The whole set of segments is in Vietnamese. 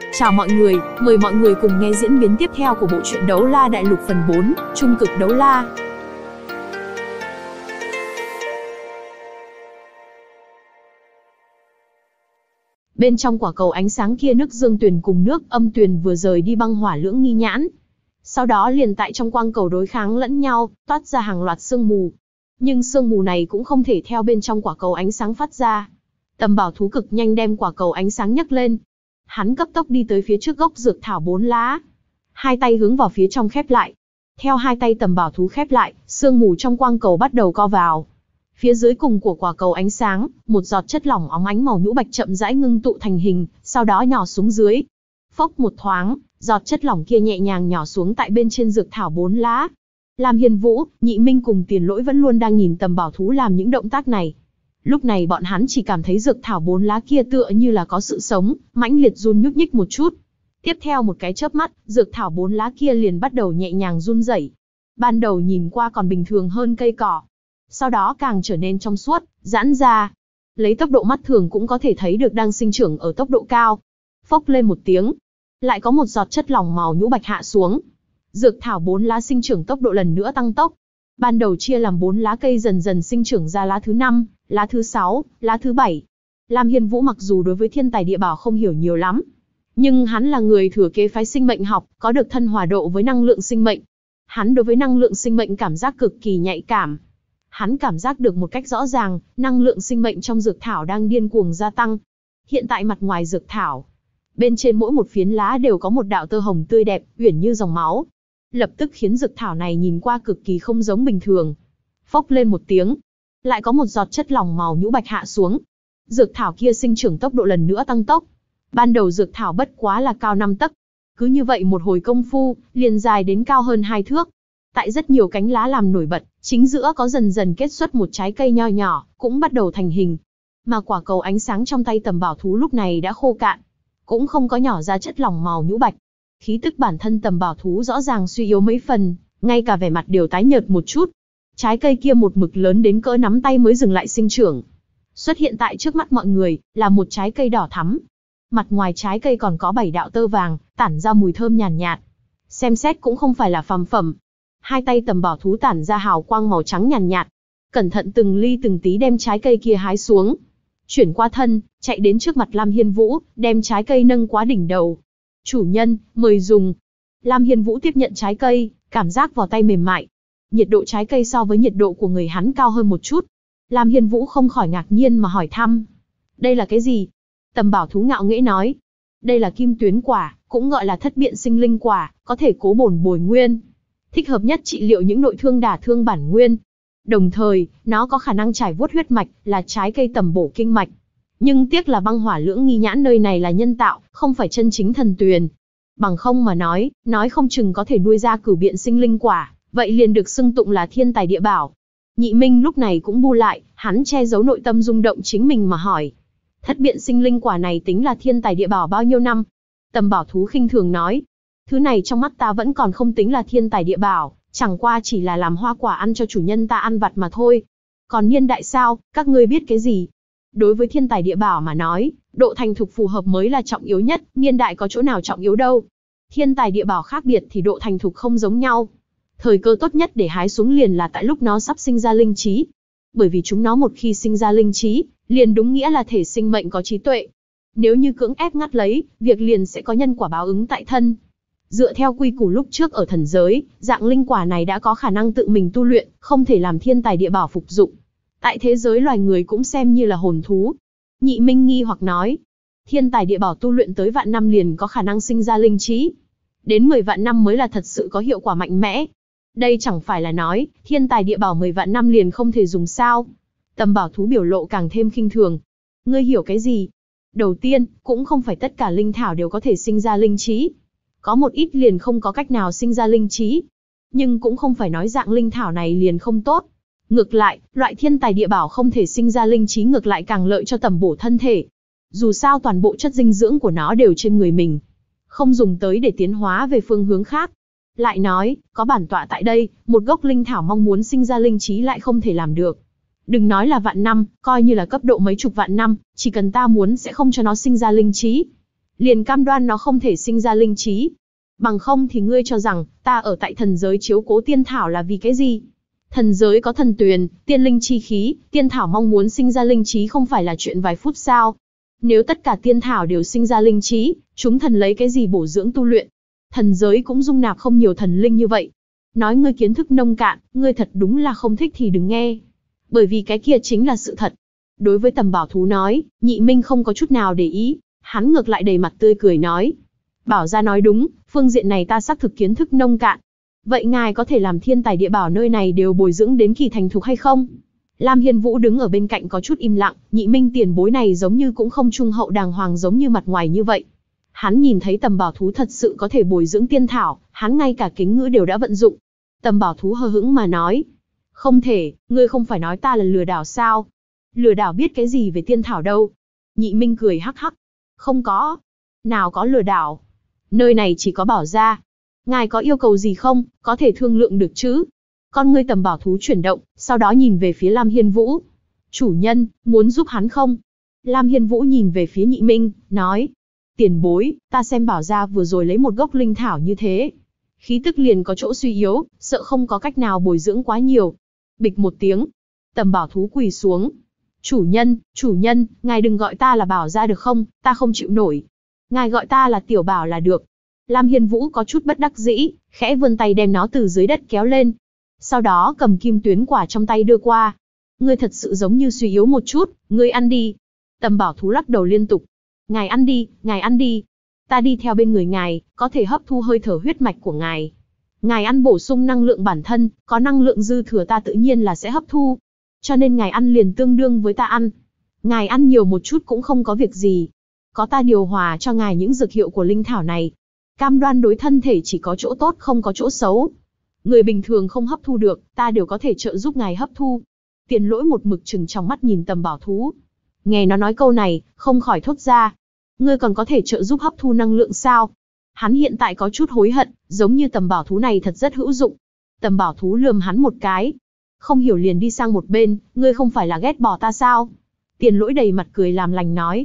Chào mọi người, mời mọi người cùng nghe diễn biến tiếp theo của bộ truyện Đấu La Đại Lục phần 4, Trung cực đấu la. Bên trong quả cầu ánh sáng kia, nước dương tuyền cùng nước âm tuyền vừa rời đi băng hỏa lưỡng nghi nhãn. Sau đó liền tại trong quang cầu đối kháng lẫn nhau, toát ra hàng loạt sương mù. Nhưng sương mù này cũng không thể theo bên trong quả cầu ánh sáng phát ra. Tầm Bảo Thú cực nhanh đem quả cầu ánh sáng nhấc lên. Hắn cấp tốc đi tới phía trước gốc dược thảo 4 lá. Hai tay hướng vào phía trong khép lại. Theo hai tay Tầm Bảo Thú khép lại, sương mù trong quang cầu bắt đầu co vào. Phía dưới cùng của quả cầu ánh sáng, một giọt chất lỏng óng ánh màu nhũ bạch chậm rãi ngưng tụ thành hình, sau đó nhỏ xuống dưới. Phốc một thoáng, giọt chất lỏng kia nhẹ nhàng nhỏ xuống tại bên trên dược thảo 4 lá. Lam Hiên Vũ, Nhị Minh cùng Tiền Lỗi vẫn luôn đang nhìn Tầm Bảo Thú làm những động tác này. Lúc này bọn hắn chỉ cảm thấy dược thảo 4 lá kia tựa như là có sự sống, mãnh liệt run nhúc nhích một chút. Tiếp theo một cái chớp mắt, dược thảo 4 lá kia liền bắt đầu nhẹ nhàng run rẩy. Ban đầu nhìn qua còn bình thường hơn cây cỏ, sau đó càng trở nên trong suốt, giãn ra. Lấy tốc độ mắt thường cũng có thể thấy được đang sinh trưởng ở tốc độ cao. Phốc lên một tiếng, lại có một giọt chất lỏng màu nhũ bạch hạ xuống. Dược thảo 4 lá sinh trưởng tốc độ lần nữa tăng tốc. Ban đầu chia làm 4 lá cây dần dần sinh trưởng ra lá thứ 5, lá thứ 6, lá thứ 7. Lam Hiên Vũ mặc dù đối với thiên tài địa bảo không hiểu nhiều lắm, nhưng hắn là người thừa kế phái sinh mệnh học, có được thân hòa độ với năng lượng sinh mệnh. Hắn đối với năng lượng sinh mệnh cảm giác cực kỳ nhạy cảm. Hắn cảm giác được một cách rõ ràng, năng lượng sinh mệnh trong dược thảo đang điên cuồng gia tăng. Hiện tại mặt ngoài dược thảo, bên trên mỗi một phiến lá đều có một đạo tơ hồng tươi đẹp, uyển như dòng máu. Lập tức khiến dược thảo này nhìn qua cực kỳ không giống bình thường. Phốc lên một tiếng, lại có một giọt chất lỏng màu nhũ bạch hạ xuống. Dược thảo kia sinh trưởng tốc độ lần nữa tăng tốc. Ban đầu dược thảo bất quá là cao 5 tấc. Cứ như vậy một hồi công phu, liền dài đến cao hơn 2 thước. Tại rất nhiều cánh lá làm nổi bật, chính giữa có dần dần kết xuất một trái cây nho nhỏ, cũng bắt đầu thành hình. Mà quả cầu ánh sáng trong tay Tầm Bảo Thú lúc này đã khô cạn, cũng không có nhỏ ra chất lỏng màu nhũ bạch. Khí tức bản thân Tầm Bảo Thú rõ ràng suy yếu mấy phần, ngay cả vẻ mặt đều tái nhợt một chút. Trái cây kia một mực lớn đến cỡ nắm tay mới dừng lại sinh trưởng. Xuất hiện tại trước mắt mọi người, là một trái cây đỏ thắm. Mặt ngoài trái cây còn có 7 đạo tơ vàng, tản ra mùi thơm nhàn nhạt. Xem xét cũng không phải là phàm phẩm. Hai tay Tầm Bảo Thú tản ra hào quang màu trắng nhàn nhạt. Cẩn thận từng ly từng tí đem trái cây kia hái xuống. Chuyển qua thân, chạy đến trước mặt Lam Hiên Vũ, đem trái cây nâng quá đỉnh đầu. Chủ nhân, mời dùng. Lam Hiên Vũ tiếp nhận trái cây, cảm giác vào tay mềm mại. Nhiệt độ trái cây so với nhiệt độ của người hắn cao hơn một chút. Lam Hiên Vũ không khỏi ngạc nhiên mà hỏi thăm. Đây là cái gì? Tầm Bảo Thú ngạo nghễ nói. Đây là kim tuyến quả, cũng gọi là thất biện sinh linh quả, có thể cố bổn bồi nguyên. Thích hợp nhất trị liệu những nội thương đả thương bản nguyên. Đồng thời, nó có khả năng trải vuốt huyết mạch, là trái cây tầm bổ kinh mạch. Nhưng tiếc là băng hỏa lưỡng nghi nhãn nơi này là nhân tạo, không phải chân chính thần tuyền. Bằng không mà nói không chừng có thể nuôi ra cửu biện sinh linh quả, vậy liền được xưng tụng là thiên tài địa bảo. Nhị Minh lúc này cũng bu lại, hắn che giấu nội tâm rung động chính mình mà hỏi. Thất biện sinh linh quả này tính là thiên tài địa bảo bao nhiêu năm? Tầm Bảo Thú khinh thường nói. Thứ này trong mắt ta vẫn còn không tính là thiên tài địa bảo, chẳng qua chỉ là làm hoa quả ăn cho chủ nhân ta ăn vặt mà thôi. Còn niên đại sao, các ngươi biết cái gì? Đối với thiên tài địa bảo mà nói, độ thành thục phù hợp mới là trọng yếu nhất, niên đại có chỗ nào trọng yếu đâu. Thiên tài địa bảo khác biệt thì độ thành thục không giống nhau. Thời cơ tốt nhất để hái xuống liền là tại lúc nó sắp sinh ra linh trí. Bởi vì chúng nó một khi sinh ra linh trí, liền đúng nghĩa là thể sinh mệnh có trí tuệ. Nếu như cưỡng ép ngắt lấy, việc liền sẽ có nhân quả báo ứng tại thân. Dựa theo quy củ lúc trước ở thần giới, dạng linh quả này đã có khả năng tự mình tu luyện, không thể làm thiên tài địa bảo phục dụng. Tại thế giới loài người cũng xem như là hồn thú. Nhị Minh nghi hoặc nói, thiên tài địa bảo tu luyện tới vạn năm liền có khả năng sinh ra linh trí. Đến 10 vạn năm mới là thật sự có hiệu quả mạnh mẽ. Đây chẳng phải là nói, thiên tài địa bảo 10 vạn năm liền không thể dùng sao. Tầm Bảo Thú biểu lộ càng thêm khinh thường. Ngươi hiểu cái gì? Đầu tiên, cũng không phải tất cả linh thảo đều có thể sinh ra linh trí. Có một ít liền không có cách nào sinh ra linh trí. Nhưng cũng không phải nói dạng linh thảo này liền không tốt. Ngược lại, loại thiên tài địa bảo không thể sinh ra linh trí ngược lại càng lợi cho tầm bổ thân thể. Dù sao toàn bộ chất dinh dưỡng của nó đều trên người mình, không dùng tới để tiến hóa về phương hướng khác. Lại nói, có bản tọa tại đây, một gốc linh thảo mong muốn sinh ra linh trí lại không thể làm được. Đừng nói là vạn năm, coi như là cấp độ mấy chục vạn năm, chỉ cần ta muốn sẽ không cho nó sinh ra linh trí. liền cam đoan nó không thể sinh ra linh trí. Bằng không thì ngươi cho rằng, ta ở tại thần giới chiếu cố tiên thảo là vì cái gì? Thần giới có thần tuyền, tiên linh chi khí, tiên thảo mong muốn sinh ra linh trí không phải là chuyện vài phút sao? Nếu tất cả tiên thảo đều sinh ra linh trí, chúng thần lấy cái gì bổ dưỡng tu luyện? Thần giới cũng dung nạp không nhiều thần linh như vậy. Nói ngươi kiến thức nông cạn, ngươi thật đúng là không thích thì đừng nghe. Bởi vì cái kia chính là sự thật. Đối với Tầm Bảo Thú nói, Nhị Minh không có chút nào để ý, hắn ngược lại đầy mặt tươi cười nói. Bảo gia nói đúng, phương diện này ta xác thực kiến thức nông cạn. Vậy ngài có thể làm thiên tài địa bảo nơi này đều bồi dưỡng đến kỳ thành thục hay không? Lam Hiên Vũ đứng ở bên cạnh có chút im lặng, Nhị Minh tiền bối này giống như cũng không trung hậu đàng hoàng giống như mặt ngoài như vậy. Hắn nhìn thấy Tầm Bảo Thú thật sự có thể bồi dưỡng tiên thảo, hắn ngay cả kính ngữ đều đã vận dụng. Tầm Bảo Thú hờ hững mà nói. Không thể, ngươi không phải nói ta là lừa đảo sao? Lừa đảo biết cái gì về tiên thảo đâu? Nhị Minh cười hắc hắc. Không có. Nào có lừa đảo. Nơi này chỉ có Bảo gia. Ngài có yêu cầu gì không, có thể thương lượng được chứ? Con ngươi Tầm Bảo Thú chuyển động, sau đó nhìn về phía Lam Hiên Vũ. Chủ nhân, muốn giúp hắn không? Lam Hiên Vũ nhìn về phía Nhị Minh, nói. Tiền bối, ta xem Bảo gia vừa rồi lấy một gốc linh thảo như thế. Khí tức liền có chỗ suy yếu, sợ không có cách nào bồi dưỡng quá nhiều. Bịch một tiếng. Tầm Bảo Thú quỳ xuống. Chủ nhân, ngài đừng gọi ta là Bảo gia được không, ta không chịu nổi. Ngài gọi ta là Tiểu Bảo là được. Lam Hiên Vũ có chút bất đắc dĩ, khẽ vươn tay đem nó từ dưới đất kéo lên. Sau đó cầm kim tuyến quả trong tay đưa qua. Ngươi thật sự giống như suy yếu một chút, ngươi ăn đi. Tầm Bảo Thú lắc đầu liên tục. Ngài ăn đi, ngài ăn đi. Ta đi theo bên người ngài, có thể hấp thu hơi thở huyết mạch của ngài. Ngài ăn bổ sung năng lượng bản thân, có năng lượng dư thừa ta tự nhiên là sẽ hấp thu. Cho nên ngài ăn liền tương đương với ta ăn. Ngài ăn nhiều một chút cũng không có việc gì. Có ta điều hòa cho ngài những dược hiệu của linh thảo này. Cam đoan đối thân thể chỉ có chỗ tốt không có chỗ xấu. Người bình thường không hấp thu được, ta đều có thể trợ giúp ngài hấp thu. Tiền Lỗi một mực trừng trong mắt nhìn Tầm Bảo Thú. Nghe nó nói câu này, không khỏi thốt ra. Ngươi còn có thể trợ giúp hấp thu năng lượng sao? Hắn hiện tại có chút hối hận, giống như Tầm Bảo Thú này thật rất hữu dụng. Tầm Bảo Thú lườm hắn một cái. Không hiểu liền đi sang một bên, ngươi không phải là ghét bỏ ta sao? Tiền Lỗi đầy mặt cười làm lành nói.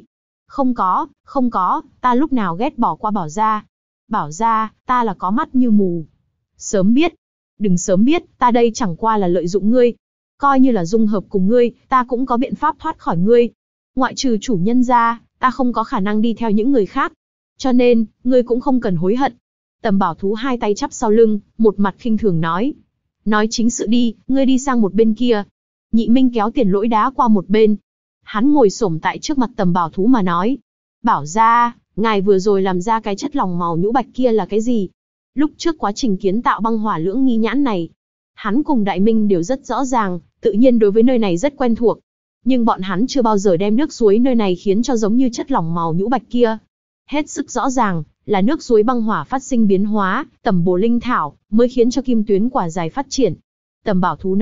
Không có, ta lúc nào ghét bỏ qua Bảo gia. Bảo gia, ta là có mắt như mù. Sớm biết. Đừng sớm biết, ta đây chẳng qua là lợi dụng ngươi. Coi như là dung hợp cùng ngươi, ta cũng có biện pháp thoát khỏi ngươi. Ngoại trừ chủ nhân ra, ta không có khả năng đi theo những người khác. Cho nên, ngươi cũng không cần hối hận. Tầm Bảo Thú hai tay chắp sau lưng, một mặt khinh thường nói. Nói chính sự đi, ngươi đi sang một bên kia. Nhị Minh kéo Tiền Lỗi đá qua một bên. Hắn ngồi xổm tại trước mặt Tầm Bảo Thú mà nói. Bảo gia, ngài vừa rồi làm ra cái chất lỏng màu nhũ bạch kia là cái gì? Lúc trước quá trình kiến tạo băng hỏa lưỡng nghi nhãn này, hắn cùng Đại Minh đều rất rõ ràng, tự nhiên đối với nơi này rất quen thuộc. Nhưng bọn hắn chưa bao giờ đem nước suối nơi này khiến cho giống như chất lỏng màu nhũ bạch kia. Hết sức rõ ràng, là nước suối băng hỏa phát sinh biến hóa, tẩm bổ linh thảo, mới khiến cho kim tuyến quả dài phát triển. Tầm Bảo Thú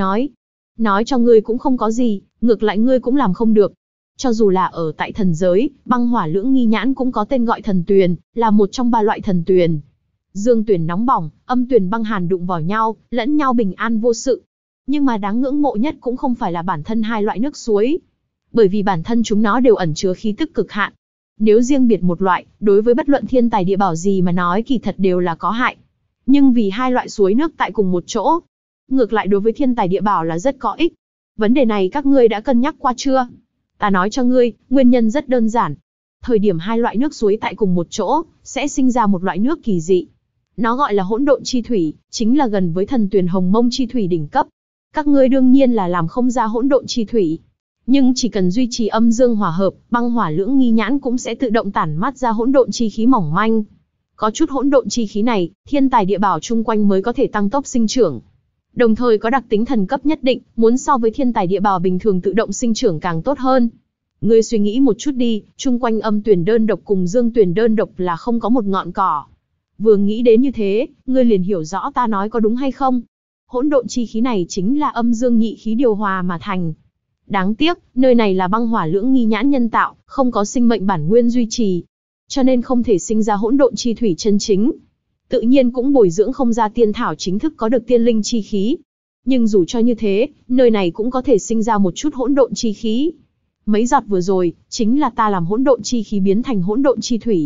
nói cho ngươi cũng không có gì, ngược lại ngươi cũng làm không được. Cho dù là ở tại thần giới, băng hỏa lưỡng nghi nhãn cũng có tên gọi thần tuyền, là một trong ba loại thần tuyền. Dương tuyền nóng bỏng, âm tuyền băng hàn đụng vào nhau, lẫn nhau bình an vô sự. Nhưng mà đáng ngưỡng mộ nhất cũng không phải là bản thân hai loại nước suối, bởi vì bản thân chúng nó đều ẩn chứa khí tức cực hạn. Nếu riêng biệt một loại, đối với bất luận thiên tài địa bảo gì mà nói kỳ thật đều là có hại. Nhưng vì hai loại suối nước tại cùng một chỗ, ngược lại đối với thiên tài địa bảo là rất có ích. Vấn đề này các ngươi đã cân nhắc qua chưa? Ta nói cho ngươi, nguyên nhân rất đơn giản. Thời điểm hai loại nước suối tại cùng một chỗ, sẽ sinh ra một loại nước kỳ dị. Nó gọi là hỗn độn chi thủy, chính là gần với thần tuyền hồng mông chi thủy đỉnh cấp. Các ngươi đương nhiên là làm không ra hỗn độn chi thủy. Nhưng chỉ cần duy trì âm dương hòa hợp, băng hỏa lưỡng nghi nhãn cũng sẽ tự động tản mát ra hỗn độn chi khí mỏng manh. Có chút hỗn độn chi khí này, thiên tài địa bảo chung quanh mới có thể tăng tốc sinh trưởng. Đồng thời có đặc tính thần cấp nhất định, muốn so với thiên tài địa bảo bình thường tự động sinh trưởng càng tốt hơn. Ngươi suy nghĩ một chút đi, chung quanh âm tuyển đơn độc cùng dương tuyển đơn độc là không có một ngọn cỏ. Vừa nghĩ đến như thế, ngươi liền hiểu rõ ta nói có đúng hay không. Hỗn độn chi khí này chính là âm dương nhị khí điều hòa mà thành. Đáng tiếc, nơi này là băng hỏa lưỡng nghi nhãn nhân tạo, không có sinh mệnh bản nguyên duy trì. Cho nên không thể sinh ra hỗn độn chi thủy chân chính. Tự nhiên cũng bồi dưỡng không ra tiên thảo chính thức có được tiên linh chi khí. Nhưng dù cho như thế, nơi này cũng có thể sinh ra một chút hỗn độn chi khí. Mấy giọt vừa rồi, chính là ta làm hỗn độn chi khí biến thành hỗn độn chi thủy.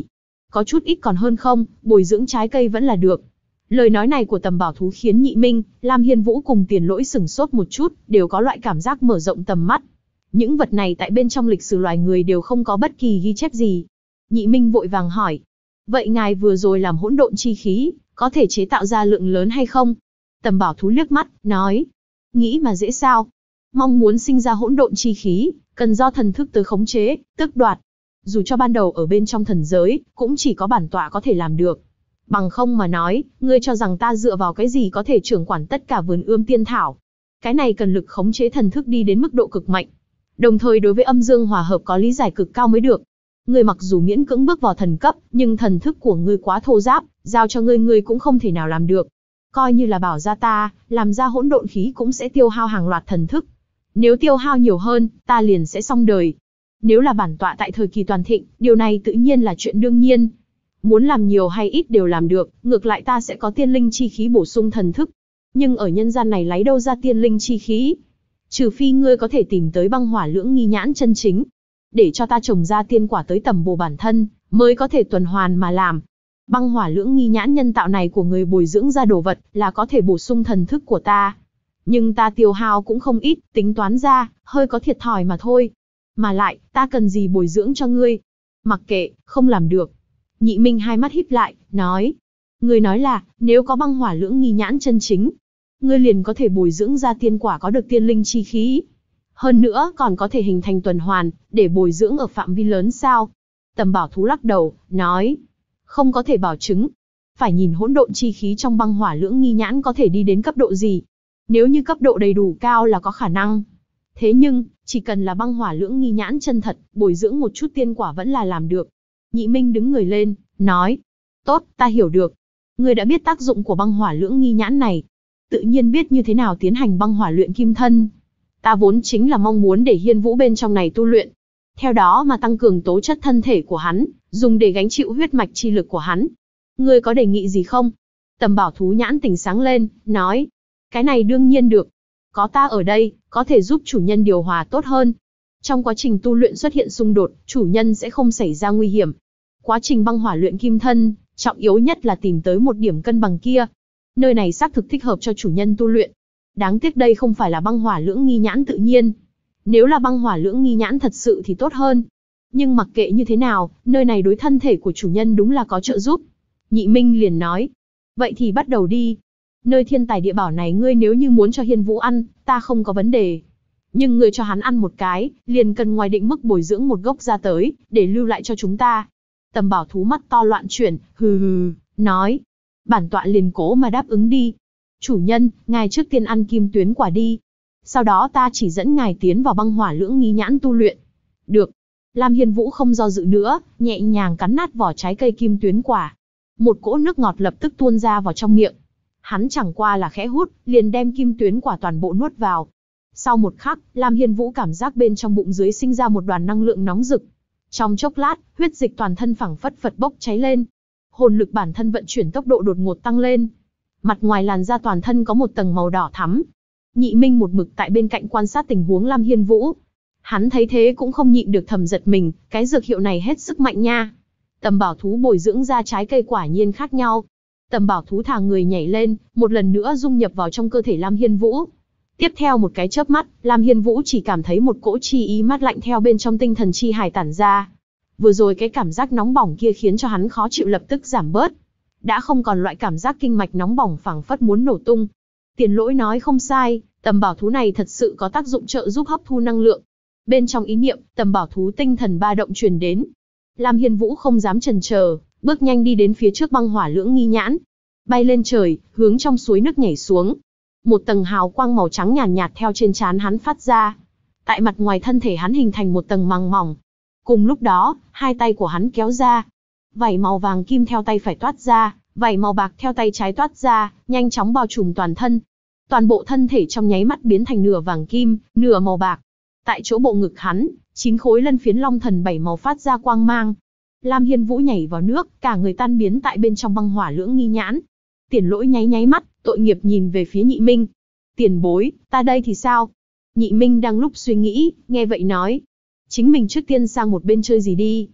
Có chút ít còn hơn không, bồi dưỡng trái cây vẫn là được. Lời nói này của Tầm Bảo Thú khiến Nhị Minh, Lam Hiên Vũ cùng Tiền Lỗi sửng sốt một chút, đều có loại cảm giác mở rộng tầm mắt. Những vật này tại bên trong lịch sử loài người đều không có bất kỳ ghi chép gì. Nhị Minh vội vàng hỏi, vậy ngài vừa rồi làm hỗn độn chi khí, có thể chế tạo ra lượng lớn hay không? Tầm Bảo Thú liếc mắt, nói, nghĩ mà dễ sao? Mong muốn sinh ra hỗn độn chi khí, cần do thần thức tới khống chế, tước đoạt. Dù cho ban đầu ở bên trong thần giới, cũng chỉ có bản tọa có thể làm được. Bằng không mà nói, ngươi cho rằng ta dựa vào cái gì có thể trưởng quản tất cả vườn ươm tiên thảo. Cái này cần lực khống chế thần thức đi đến mức độ cực mạnh. Đồng thời đối với âm dương hòa hợp có lý giải cực cao mới được. Ngươi mặc dù miễn cưỡng bước vào thần cấp, nhưng thần thức của ngươi quá thô ráp, giao cho ngươi cũng không thể nào làm được. Coi như là bảo ra ta, làm ra hỗn độn khí cũng sẽ tiêu hao hàng loạt thần thức. Nếu tiêu hao nhiều hơn, ta liền sẽ xong đời. Nếu là bản tọa tại thời kỳ toàn thịnh, điều này tự nhiên là chuyện đương nhiên. Muốn làm nhiều hay ít đều làm được, ngược lại ta sẽ có tiên linh chi khí bổ sung thần thức. Nhưng ở nhân gian này lấy đâu ra tiên linh chi khí? Trừ phi ngươi có thể tìm tới băng hỏa lưỡng nghi nhãn chân chính. Để cho ta trồng ra tiên quả tới tầm bổ bản thân, mới có thể tuần hoàn mà làm. Băng hỏa lưỡng nghi nhãn nhân tạo này của người bồi dưỡng ra đồ vật là có thể bổ sung thần thức của ta. Nhưng ta tiêu hao cũng không ít, tính toán ra, hơi có thiệt thòi mà thôi. Mà lại, ta cần gì bồi dưỡng cho ngươi? Mặc kệ, không làm được. Nhị Minh hai mắt híp lại, nói. Ngươi nói là, nếu có băng hỏa lưỡng nghi nhãn chân chính, ngươi liền có thể bồi dưỡng ra tiên quả có được tiên linh chi khí. Hơn nữa, còn có thể hình thành tuần hoàn, để bồi dưỡng ở phạm vi lớn sao? Tầm Bảo Thú lắc đầu, nói. Không có thể bảo chứng. Phải nhìn hỗn độn chi khí trong băng hỏa lưỡng nghi nhãn có thể đi đến cấp độ gì. Nếu như cấp độ đầy đủ cao là có khả năng. Thế nhưng, chỉ cần là băng hỏa lưỡng nghi nhãn chân thật, bồi dưỡng một chút tiên quả vẫn là làm được. Nhị Minh đứng người lên, nói. Tốt, ta hiểu được. Ngươi đã biết tác dụng của băng hỏa lưỡng nghi nhãn này. Tự nhiên biết như thế nào tiến hành băng hỏa luyện kim thân. Ta vốn chính là mong muốn để Hiên Vũ bên trong này tu luyện. Theo đó mà tăng cường tố chất thân thể của hắn, dùng để gánh chịu huyết mạch chi lực của hắn. Ngươi có đề nghị gì không? Tầm Bảo Thú nhãn tỉnh sáng lên, nói. Cái này đương nhiên được. Có ta ở đây, có thể giúp chủ nhân điều hòa tốt hơn. Trong quá trình tu luyện xuất hiện xung đột, chủ nhân sẽ không xảy ra nguy hiểm. Quá trình băng hỏa luyện kim thân, trọng yếu nhất là tìm tới một điểm cân bằng kia. Nơi này xác thực thích hợp cho chủ nhân tu luyện. Đáng tiếc đây không phải là băng hỏa lưỡng nghi nhãn tự nhiên. Nếu là băng hỏa lưỡng nghi nhãn thật sự thì tốt hơn. Nhưng mặc kệ như thế nào, nơi này đối thân thể của chủ nhân đúng là có trợ giúp. Nhị Minh liền nói. Vậy thì bắt đầu đi. Nơi thiên tài địa bảo này ngươi nếu như muốn cho Hiên Vũ ăn, ta không có vấn đề. Nhưng ngươi cho hắn ăn một cái, liền cần ngoài định mức bồi dưỡng một gốc ra tới, để lưu lại cho chúng ta. Tầm Bảo Thú mắt to loạn chuyển, hừ hừ, nói. Bản tọa liền cố mà đáp ứng đi. Chủ nhân, ngài trước tiên ăn kim tuyến quả đi. Sau đó ta chỉ dẫn ngài tiến vào băng hỏa lưỡng nghi nhãn tu luyện. Được. Lam Hiên Vũ không do dự nữa, nhẹ nhàng cắn nát vỏ trái cây kim tuyến quả. Một cỗ nước ngọt lập tức tuôn ra vào trong miệng. Hắn chẳng qua là khẽ hút, liền đem kim tuyến quả toàn bộ nuốt vào. Sau một khắc, Lam Hiên Vũ cảm giác bên trong bụng dưới sinh ra một đoàn năng lượng nóng rực. Trong chốc lát, huyết dịch toàn thân phảng phất phật bốc cháy lên. Hồn lực bản thân vận chuyển tốc độ đột ngột tăng lên. Mặt ngoài làn da toàn thân có một tầng màu đỏ thắm. Nhị Minh một mực tại bên cạnh quan sát tình huống Lam Hiên Vũ. Hắn thấy thế cũng không nhịn được thầm giật mình, cái dược hiệu này hết sức mạnh nha. Tầm Bảo Thú bồi dưỡng ra trái cây quả nhiên khác nhau. Tầm Bảo Thú thả người nhảy lên, một lần nữa dung nhập vào trong cơ thể Lam Hiên Vũ. Tiếp theo một cái chớp mắt, Lam Hiên Vũ chỉ cảm thấy một cỗ chi ý mát lạnh theo bên trong tinh thần chi hải tản ra. Vừa rồi cái cảm giác nóng bỏng kia khiến cho hắn khó chịu lập tức giảm bớt. Đã không còn loại cảm giác kinh mạch nóng bỏng phảng phất muốn nổ tung. Tiền Lỗi nói không sai, Tầm Bảo Thú này thật sự có tác dụng trợ giúp hấp thu năng lượng. Bên trong ý niệm, Tầm Bảo Thú tinh thần ba động truyền đến. Lam Hiên Vũ không dám chần chờ, bước nhanh đi đến phía trước băng hỏa lưỡng nghi nhãn. Bay lên trời, hướng trong suối nước nhảy xuống. Một tầng hào quang màu trắng nhàn nhạt theo trên trán hắn phát ra. Tại mặt ngoài thân thể hắn hình thành một tầng màng mỏng. Cùng lúc đó, hai tay của hắn kéo ra. Vảy màu vàng kim theo tay phải toát ra, vảy màu bạc theo tay trái toát ra, nhanh chóng bao trùm toàn thân. Toàn bộ thân thể trong nháy mắt biến thành nửa vàng kim, nửa màu bạc. Tại chỗ bộ ngực hắn, 9 khối lân phiến long thần 7 màu phát ra quang mang. Lam Hiên Vũ nhảy vào nước, cả người tan biến tại bên trong băng hỏa lưỡng nghi nhãn. Tiền Lỗi nháy nháy mắt, tội nghiệp nhìn về phía Nhị Minh. Tiền bối, ta đây thì sao? Nhị Minh đang lúc suy nghĩ, nghe vậy nói. Chính mình trước tiên sang một bên chơi gì đi.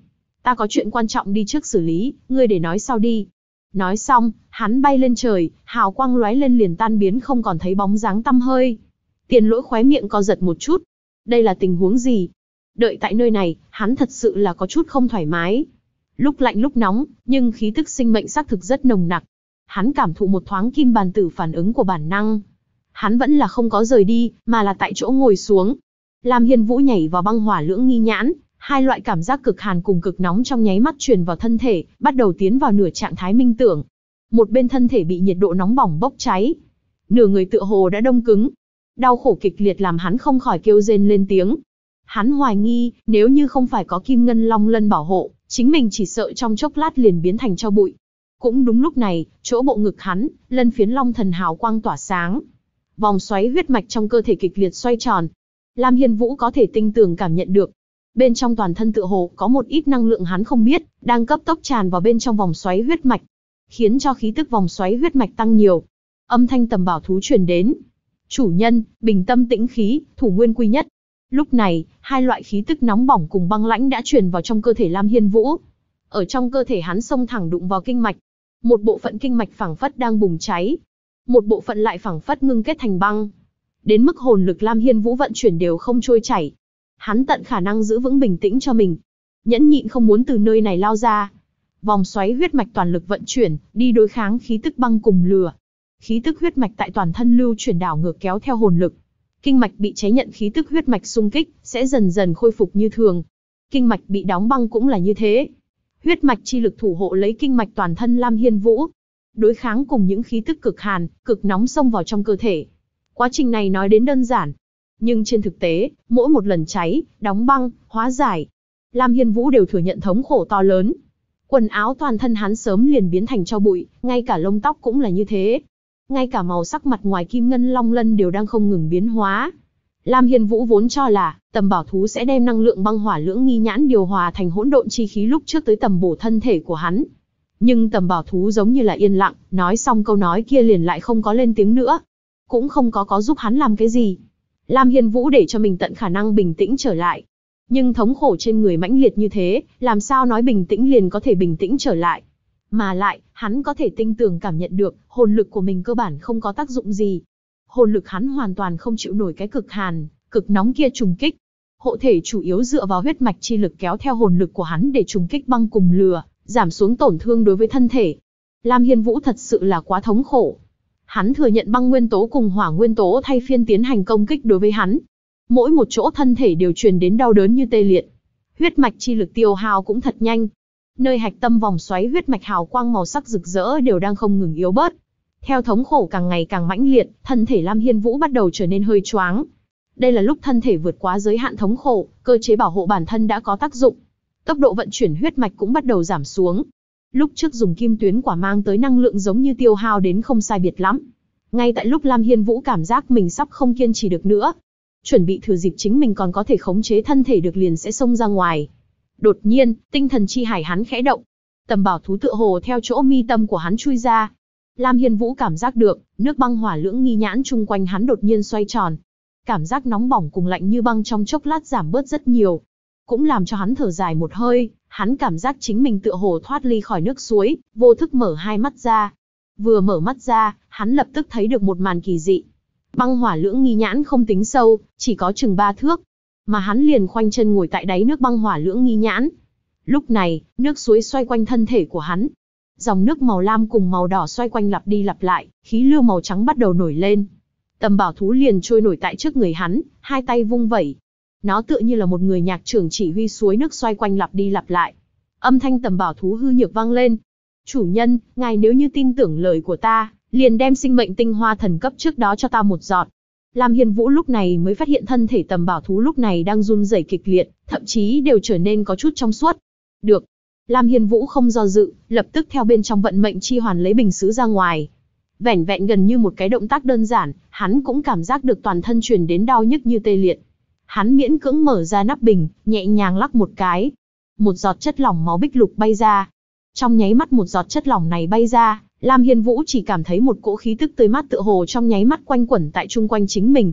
Ta có chuyện quan trọng đi trước xử lý, ngươi để nói sau đi. Nói xong, hắn bay lên trời, hào quang lóe lên liền tan biến không còn thấy bóng dáng tăm hơi. Tiền Lỗi khóe miệng co giật một chút. Đây là tình huống gì? Đợi tại nơi này, hắn thật sự là có chút không thoải mái. Lúc lạnh lúc nóng, nhưng khí tức sinh mệnh xác thực rất nồng nặc. Hắn cảm thụ một thoáng kim bàn tử phản ứng của bản năng. Hắn vẫn là không có rời đi, mà là tại chỗ ngồi xuống. Lam Hiên Vũ nhảy vào băng hỏa lưỡng nghi nhãn, hai loại cảm giác cực hàn cùng cực nóng trong nháy mắt truyền vào thân thể, bắt đầu tiến vào nửa trạng thái minh tưởng. Một bên thân thể bị nhiệt độ nóng bỏng bốc cháy, nửa người tựa hồ đã đông cứng. Đau khổ kịch liệt làm hắn không khỏi kêu rên lên tiếng. Hắn hoài nghi, nếu như không phải có Kim Ngân Long Lân bảo hộ, chính mình chỉ sợ trong chốc lát liền biến thành tro bụi. Cũng đúng lúc này, chỗ bộ ngực hắn, lân phiến long thần hào quang tỏa sáng. Vòng xoáy huyết mạch trong cơ thể kịch liệt xoay tròn. Lam Hiên Vũ có thể tinh tường cảm nhận được. Bên trong toàn thân tựa hồ có một ít năng lượng hắn không biết, đang cấp tốc tràn vào bên trong vòng xoáy huyết mạch, khiến cho khí tức vòng xoáy huyết mạch tăng nhiều. Âm thanh tầm bảo thú truyền đến. Chủ nhân, bình tâm tĩnh khí, thủ nguyên quy nhất. Lúc này, hai loại khí tức nóng bỏng cùng băng lãnh đã truyền vào trong cơ thể Lam Hiên Vũ. Ở trong cơ thể hắn xông thẳng đụng vào kinh mạch. Một bộ phận kinh mạch phảng phất đang bùng cháy, một bộ phận lại phảng phất ngưng kết thành băng. Đến mức hồn lực Lam Hiên Vũ vận chuyển đều không trôi chảy. Hắn tận khả năng giữ vững bình tĩnh cho mình, nhẫn nhịn không muốn từ nơi này lao ra. Vòng xoáy huyết mạch toàn lực vận chuyển, đi đối kháng khí tức băng cùng lửa. Khí tức huyết mạch tại toàn thân lưu chuyển đảo ngược kéo theo hồn lực. Kinh mạch bị cháy nhận khí tức huyết mạch xung kích, sẽ dần dần khôi phục như thường. Kinh mạch bị đóng băng cũng là như thế. Huyết mạch chi lực thủ hộ lấy kinh mạch toàn thân Lam Hiên Vũ, đối kháng cùng những khí tức cực hàn, cực nóng xông vào trong cơ thể. Quá trình này nói đến đơn giản, nhưng trên thực tế, mỗi một lần cháy, đóng băng, hóa giải, Lam Hiên Vũ đều thừa nhận thống khổ to lớn. Quần áo toàn thân hắn sớm liền biến thành tro bụi, ngay cả lông tóc cũng là như thế. Ngay cả màu sắc mặt ngoài Kim Ngân Long Lân đều đang không ngừng biến hóa. Lam Hiên Vũ vốn cho là tầm bảo thú sẽ đem năng lượng băng hỏa lưỡng nghi nhãn điều hòa thành hỗn độn chi khí lúc trước tới tầm bổ thân thể của hắn. Nhưng tầm bảo thú giống như là yên lặng, nói xong câu nói kia liền lại không có lên tiếng nữa. Cũng không có giúp hắn làm cái gì. Lam Hiên Vũ để cho mình tận khả năng bình tĩnh trở lại. Nhưng thống khổ trên người mãnh liệt như thế, làm sao nói bình tĩnh liền có thể bình tĩnh trở lại. Mà lại, hắn có thể tinh tường cảm nhận được, hồn lực của mình cơ bản không có tác dụng gì. Hồn lực hắn hoàn toàn không chịu nổi cái cực hàn, cực nóng kia trùng kích. Hộ thể chủ yếu dựa vào huyết mạch chi lực kéo theo hồn lực của hắn để trùng kích băng cùng lửa, giảm xuống tổn thương đối với thân thể. Lam Hiên Vũ thật sự là quá thống khổ. Hắn thừa nhận băng nguyên tố cùng hỏa nguyên tố thay phiên tiến hành công kích đối với hắn. Mỗi một chỗ thân thể đều truyền đến đau đớn như tê liệt. Huyết mạch chi lực tiêu hao cũng thật nhanh. Nơi hạch tâm vòng xoáy huyết mạch hào quang màu sắc rực rỡ đều đang không ngừng yếu bớt. Theo thống khổ càng ngày càng mãnh liệt, thân thể Lam Hiên Vũ bắt đầu trở nên hơi choáng. Đây là lúc thân thể vượt quá giới hạn thống khổ, cơ chế bảo hộ bản thân đã có tác dụng. Tốc độ vận chuyển huyết mạch cũng bắt đầu giảm xuống. Lúc trước dùng kim tuyến quả mang tới năng lượng giống như tiêu hao đến không sai biệt lắm. Ngay tại lúc Lam Hiên Vũ cảm giác mình sắp không kiên trì được nữa, chuẩn bị thừa dịp chính mình còn có thể khống chế thân thể được liền sẽ xông ra ngoài. Đột nhiên, tinh thần chi hải hắn khẽ động. Tầm bảo thú tựa hồ theo chỗ mi tâm của hắn chui ra. Lam Hiên Vũ cảm giác được, nước băng hỏa lưỡng nghi nhãn chung quanh hắn đột nhiên xoay tròn. Cảm giác nóng bỏng cùng lạnh như băng trong chốc lát giảm bớt rất nhiều. Cũng làm cho hắn thở dài một hơi, hắn cảm giác chính mình tựa hồ thoát ly khỏi nước suối, vô thức mở hai mắt ra. Vừa mở mắt ra, hắn lập tức thấy được một màn kỳ dị. Băng hỏa lưỡng nghi nhãn không tính sâu, chỉ có chừng 3 thước. Mà hắn liền khoanh chân ngồi tại đáy nước băng hỏa lưỡng nghi nhãn. Lúc này, nước suối xoay quanh thân thể của hắn. Dòng nước màu lam cùng màu đỏ xoay quanh lặp đi lặp lại, khí lưu màu trắng bắt đầu nổi lên. Tầm bảo thú liền trôi nổi tại trước người hắn, hai tay vung vẩy. Nó tựa như là một người nhạc trưởng chỉ huy suối nước xoay quanh lặp đi lặp lại. Âm thanh tầm bảo thú hư nhược vang lên. Chủ nhân, ngài nếu như tin tưởng lời của ta, liền đem sinh mệnh tinh hoa thần cấp trước đó cho ta một giọt. Lam Hiên Vũ lúc này mới phát hiện thân thể tầm bảo thú lúc này đang run rẩy kịch liệt, thậm chí đều trở nên có chút trong suốt. Được. Lam Hiên Vũ không do dự, lập tức theo bên trong vận mệnh chi hoàn lấy bình sứ ra ngoài. Vẻn vẹn gần như một cái động tác đơn giản, hắn cũng cảm giác được toàn thân truyền đến đau nhức như tê liệt. Hắn miễn cưỡng mở ra nắp bình, nhẹ nhàng lắc một cái. Một giọt chất lỏng máu bích lục bay ra. Trong nháy mắt một giọt chất lỏng này bay ra, Lam Hiên Vũ chỉ cảm thấy một cỗ khí tức tươi mát tựa hồ trong nháy mắt quanh quẩn tại chung quanh chính mình.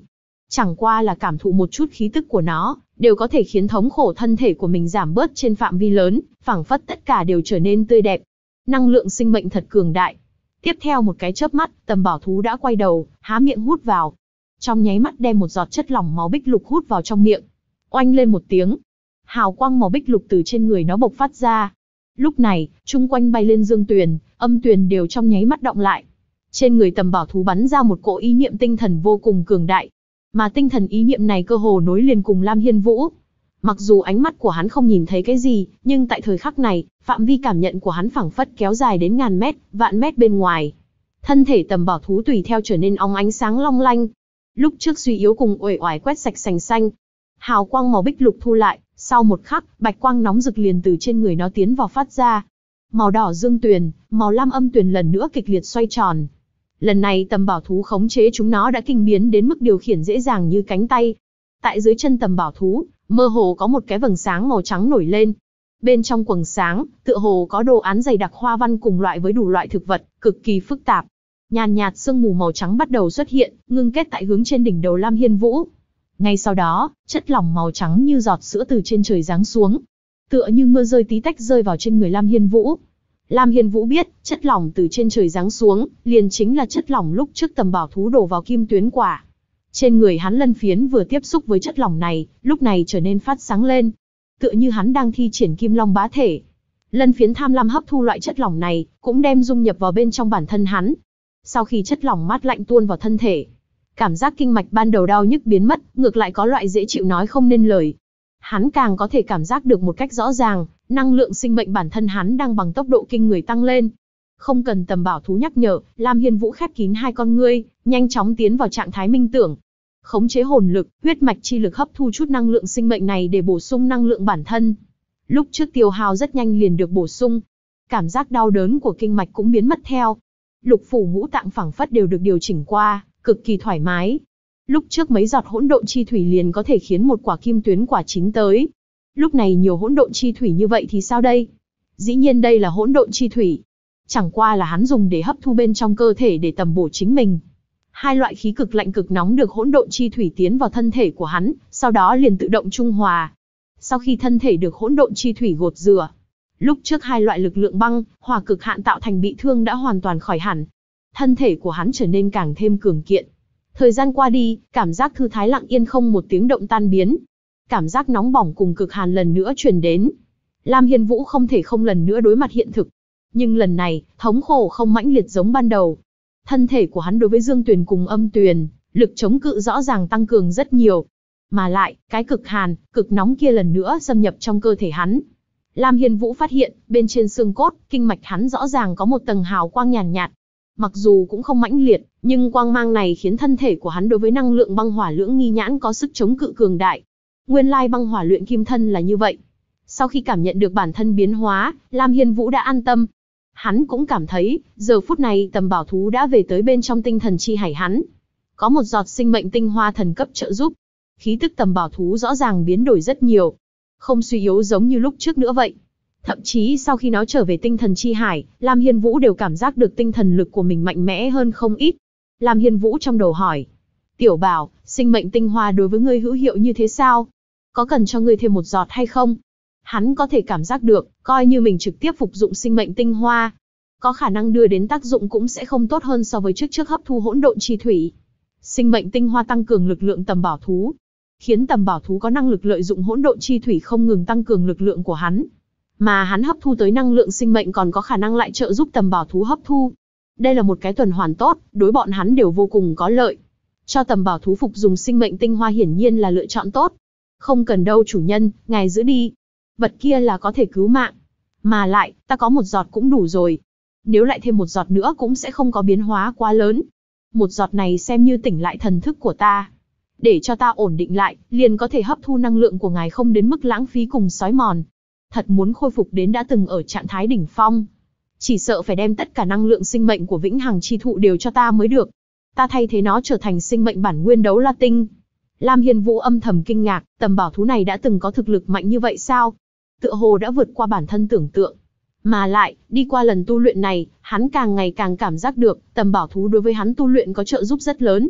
Chẳng qua là cảm thụ một chút khí tức của nó, đều có thể khiến thống khổ thân thể của mình giảm bớt trên phạm vi lớn, phảng phất tất cả đều trở nên tươi đẹp. Năng lượng sinh mệnh thật cường đại. Tiếp theo một cái chớp mắt, Tầm Bảo Thú đã quay đầu, há miệng hút vào. Trong nháy mắt đem một giọt chất lỏng màu bích lục hút vào trong miệng. Oanh lên một tiếng, hào quang màu bích lục từ trên người nó bộc phát ra. Lúc này, chung quanh bay lên dương tuyền, âm tuyền đều trong nháy mắt động lại. Trên người Tầm Bảo Thú bắn ra một cỗ ý niệm tinh thần vô cùng cường đại. Mà tinh thần ý niệm này cơ hồ nối liền cùng Lam Hiên Vũ. Mặc dù ánh mắt của hắn không nhìn thấy cái gì, nhưng tại thời khắc này, phạm vi cảm nhận của hắn phảng phất kéo dài đến ngàn mét, vạn mét bên ngoài. Thân thể Tầm Bảo Thú tùy theo trở nên óng ánh sáng long lanh. Lúc trước suy yếu cùng uể oải quét sạch sành xanh. Hào quang màu bích lục thu lại, sau một khắc, bạch quang nóng rực liền từ trên người nó tiến vào phát ra. Màu đỏ dương tuyền, màu lam âm tuyền lần nữa kịch liệt xoay tròn. Lần này Tầm Bảo Thú khống chế chúng nó đã kinh biến đến mức điều khiển dễ dàng như cánh tay. Tại dưới chân Tầm Bảo Thú, mơ hồ có một cái vầng sáng màu trắng nổi lên. Bên trong quầng sáng, tựa hồ có đồ án dày đặc hoa văn cùng loại với đủ loại thực vật, cực kỳ phức tạp. Nhàn nhạt sương mù màu trắng bắt đầu xuất hiện, ngưng kết tại hướng trên đỉnh đầu Lam Hiên Vũ. Ngay sau đó, chất lỏng màu trắng như giọt sữa từ trên trời giáng xuống, tựa như mưa rơi tí tách rơi vào trên người Lam Hiên Vũ. Lam Hiên Vũ biết, chất lỏng từ trên trời giáng xuống, liền chính là chất lỏng lúc trước Tầm Bảo Thú đổ vào kim tuyến quả. Trên người hắn lân phiến vừa tiếp xúc với chất lỏng này, lúc này trở nên phát sáng lên, tựa như hắn đang thi triển Kim Long bá thể. Lân phiến tham lam hấp thu loại chất lỏng này, cũng đem dung nhập vào bên trong bản thân hắn. Sau khi chất lỏng mát lạnh tuôn vào thân thể, cảm giác kinh mạch ban đầu đau nhức biến mất, ngược lại có loại dễ chịu nói không nên lời. Hắn càng có thể cảm giác được một cách rõ ràng, năng lượng sinh mệnh bản thân hắn đang bằng tốc độ kinh người tăng lên. Không cần Tầm Bảo Thú nhắc nhở, Lam Hiên Vũ khép kín hai con ngươi, nhanh chóng tiến vào trạng thái minh tưởng. Khống chế hồn lực, huyết mạch chi lực hấp thu chút năng lượng sinh mệnh này để bổ sung năng lượng bản thân. Lúc trước tiêu hao rất nhanh liền được bổ sung. Cảm giác đau đớn của kinh mạch cũng biến mất theo. Lục phủ ngũ tạng phảng phất đều được điều chỉnh qua, cực kỳ thoải mái. Lúc trước mấy giọt hỗn độn chi thủy liền có thể khiến một quả kim tuyến quả chín tới. Lúc này nhiều hỗn độn chi thủy như vậy thì sao đây? Dĩ nhiên đây là hỗn độn chi thủy. Chẳng qua là hắn dùng để hấp thu bên trong cơ thể để tầm bổ chính mình. Hai loại khí cực lạnh cực nóng được hỗn độn chi thủy tiến vào thân thể của hắn, sau đó liền tự động trung hòa. Sau khi thân thể được hỗn độn chi thủy gột rửa, lúc trước hai loại lực lượng băng, hỏa cực hạn tạo thành bị thương đã hoàn toàn khỏi hẳn. Thân thể của hắn trở nên càng thêm cường kiện. Thời gian qua đi, cảm giác thư thái lặng yên không một tiếng động tan biến. Cảm giác nóng bỏng cùng cực hàn lần nữa truyền đến. Lam Hiên Vũ không thể không lần nữa đối mặt hiện thực. Nhưng lần này, thống khổ không mãnh liệt giống ban đầu. Thân thể của hắn đối với dương tuyền cùng âm tuyền, lực chống cự rõ ràng tăng cường rất nhiều. Mà lại, cái cực hàn, cực nóng kia lần nữa xâm nhập trong cơ thể hắn. Lam Hiên Vũ phát hiện, bên trên xương cốt, kinh mạch hắn rõ ràng có một tầng hào quang nhàn nhạt. Mặc dù cũng không mãnh liệt, nhưng quang mang này khiến thân thể của hắn đối với năng lượng băng hỏa lưỡng nghi nhãn có sức chống cự cường đại. Nguyên lai băng hỏa luyện kim thân là như vậy. Sau khi cảm nhận được bản thân biến hóa, Lam Hiên Vũ đã an tâm. Hắn cũng cảm thấy, giờ phút này Tầm Bảo Thú đã về tới bên trong tinh thần chi hải hắn. Có một giọt sinh mệnh tinh hoa thần cấp trợ giúp. Khí tức Tầm Bảo Thú rõ ràng biến đổi rất nhiều. Không suy yếu giống như lúc trước nữa vậy. Thậm chí sau khi nó trở về tinh thần chi hải, Lam Hiên Vũ đều cảm giác được tinh thần lực của mình mạnh mẽ hơn không ít. Lam Hiên Vũ trong đầu hỏi. Tiểu Bảo, sinh mệnh tinh hoa đối với ngươi hữu hiệu như thế sao? Có cần cho ngươi thêm một giọt hay không? Hắn có thể cảm giác được, coi như mình trực tiếp phục dụng sinh mệnh tinh hoa, có khả năng đưa đến tác dụng cũng sẽ không tốt hơn so với trước hấp thu hỗn độn chi thủy. Sinh mệnh tinh hoa tăng cường lực lượng Tầm Bảo Thú, khiến Tầm Bảo Thú có năng lực lợi dụng hỗn độn chi thủy không ngừng tăng cường lực lượng của hắn. Mà hắn hấp thu tới năng lượng sinh mệnh còn có khả năng lại trợ giúp Tầm Bảo Thú hấp thu. Đây là một cái tuần hoàn tốt, đối bọn hắn đều vô cùng có lợi. Cho Tầm Bảo Thú phục dùng sinh mệnh tinh hoa hiển nhiên là lựa chọn tốt. Không cần đâu chủ nhân, ngài giữ đi. Vật kia là có thể cứu mạng. Mà lại, ta có một giọt cũng đủ rồi. Nếu lại thêm một giọt nữa cũng sẽ không có biến hóa quá lớn. Một giọt này xem như tỉnh lại thần thức của ta. Để cho ta ổn định lại, liền có thể hấp thu năng lượng của ngài không đến mức lãng phí cùng xói mòn. Thật muốn khôi phục đến đã từng ở trạng thái đỉnh phong, chỉ sợ phải đem tất cả năng lượng sinh mệnh của Vĩnh Hằng Chi Thụ đều cho ta mới được. Ta thay thế nó trở thành sinh mệnh bản nguyên đấu la tinh. Lam Hiên Vũ âm thầm kinh ngạc, Tầm Bảo Thú này đã từng có thực lực mạnh như vậy sao? Tựa hồ đã vượt qua bản thân tưởng tượng. Mà lại, đi qua lần tu luyện này, hắn càng ngày càng cảm giác được, Tầm Bảo Thú đối với hắn tu luyện có trợ giúp rất lớn.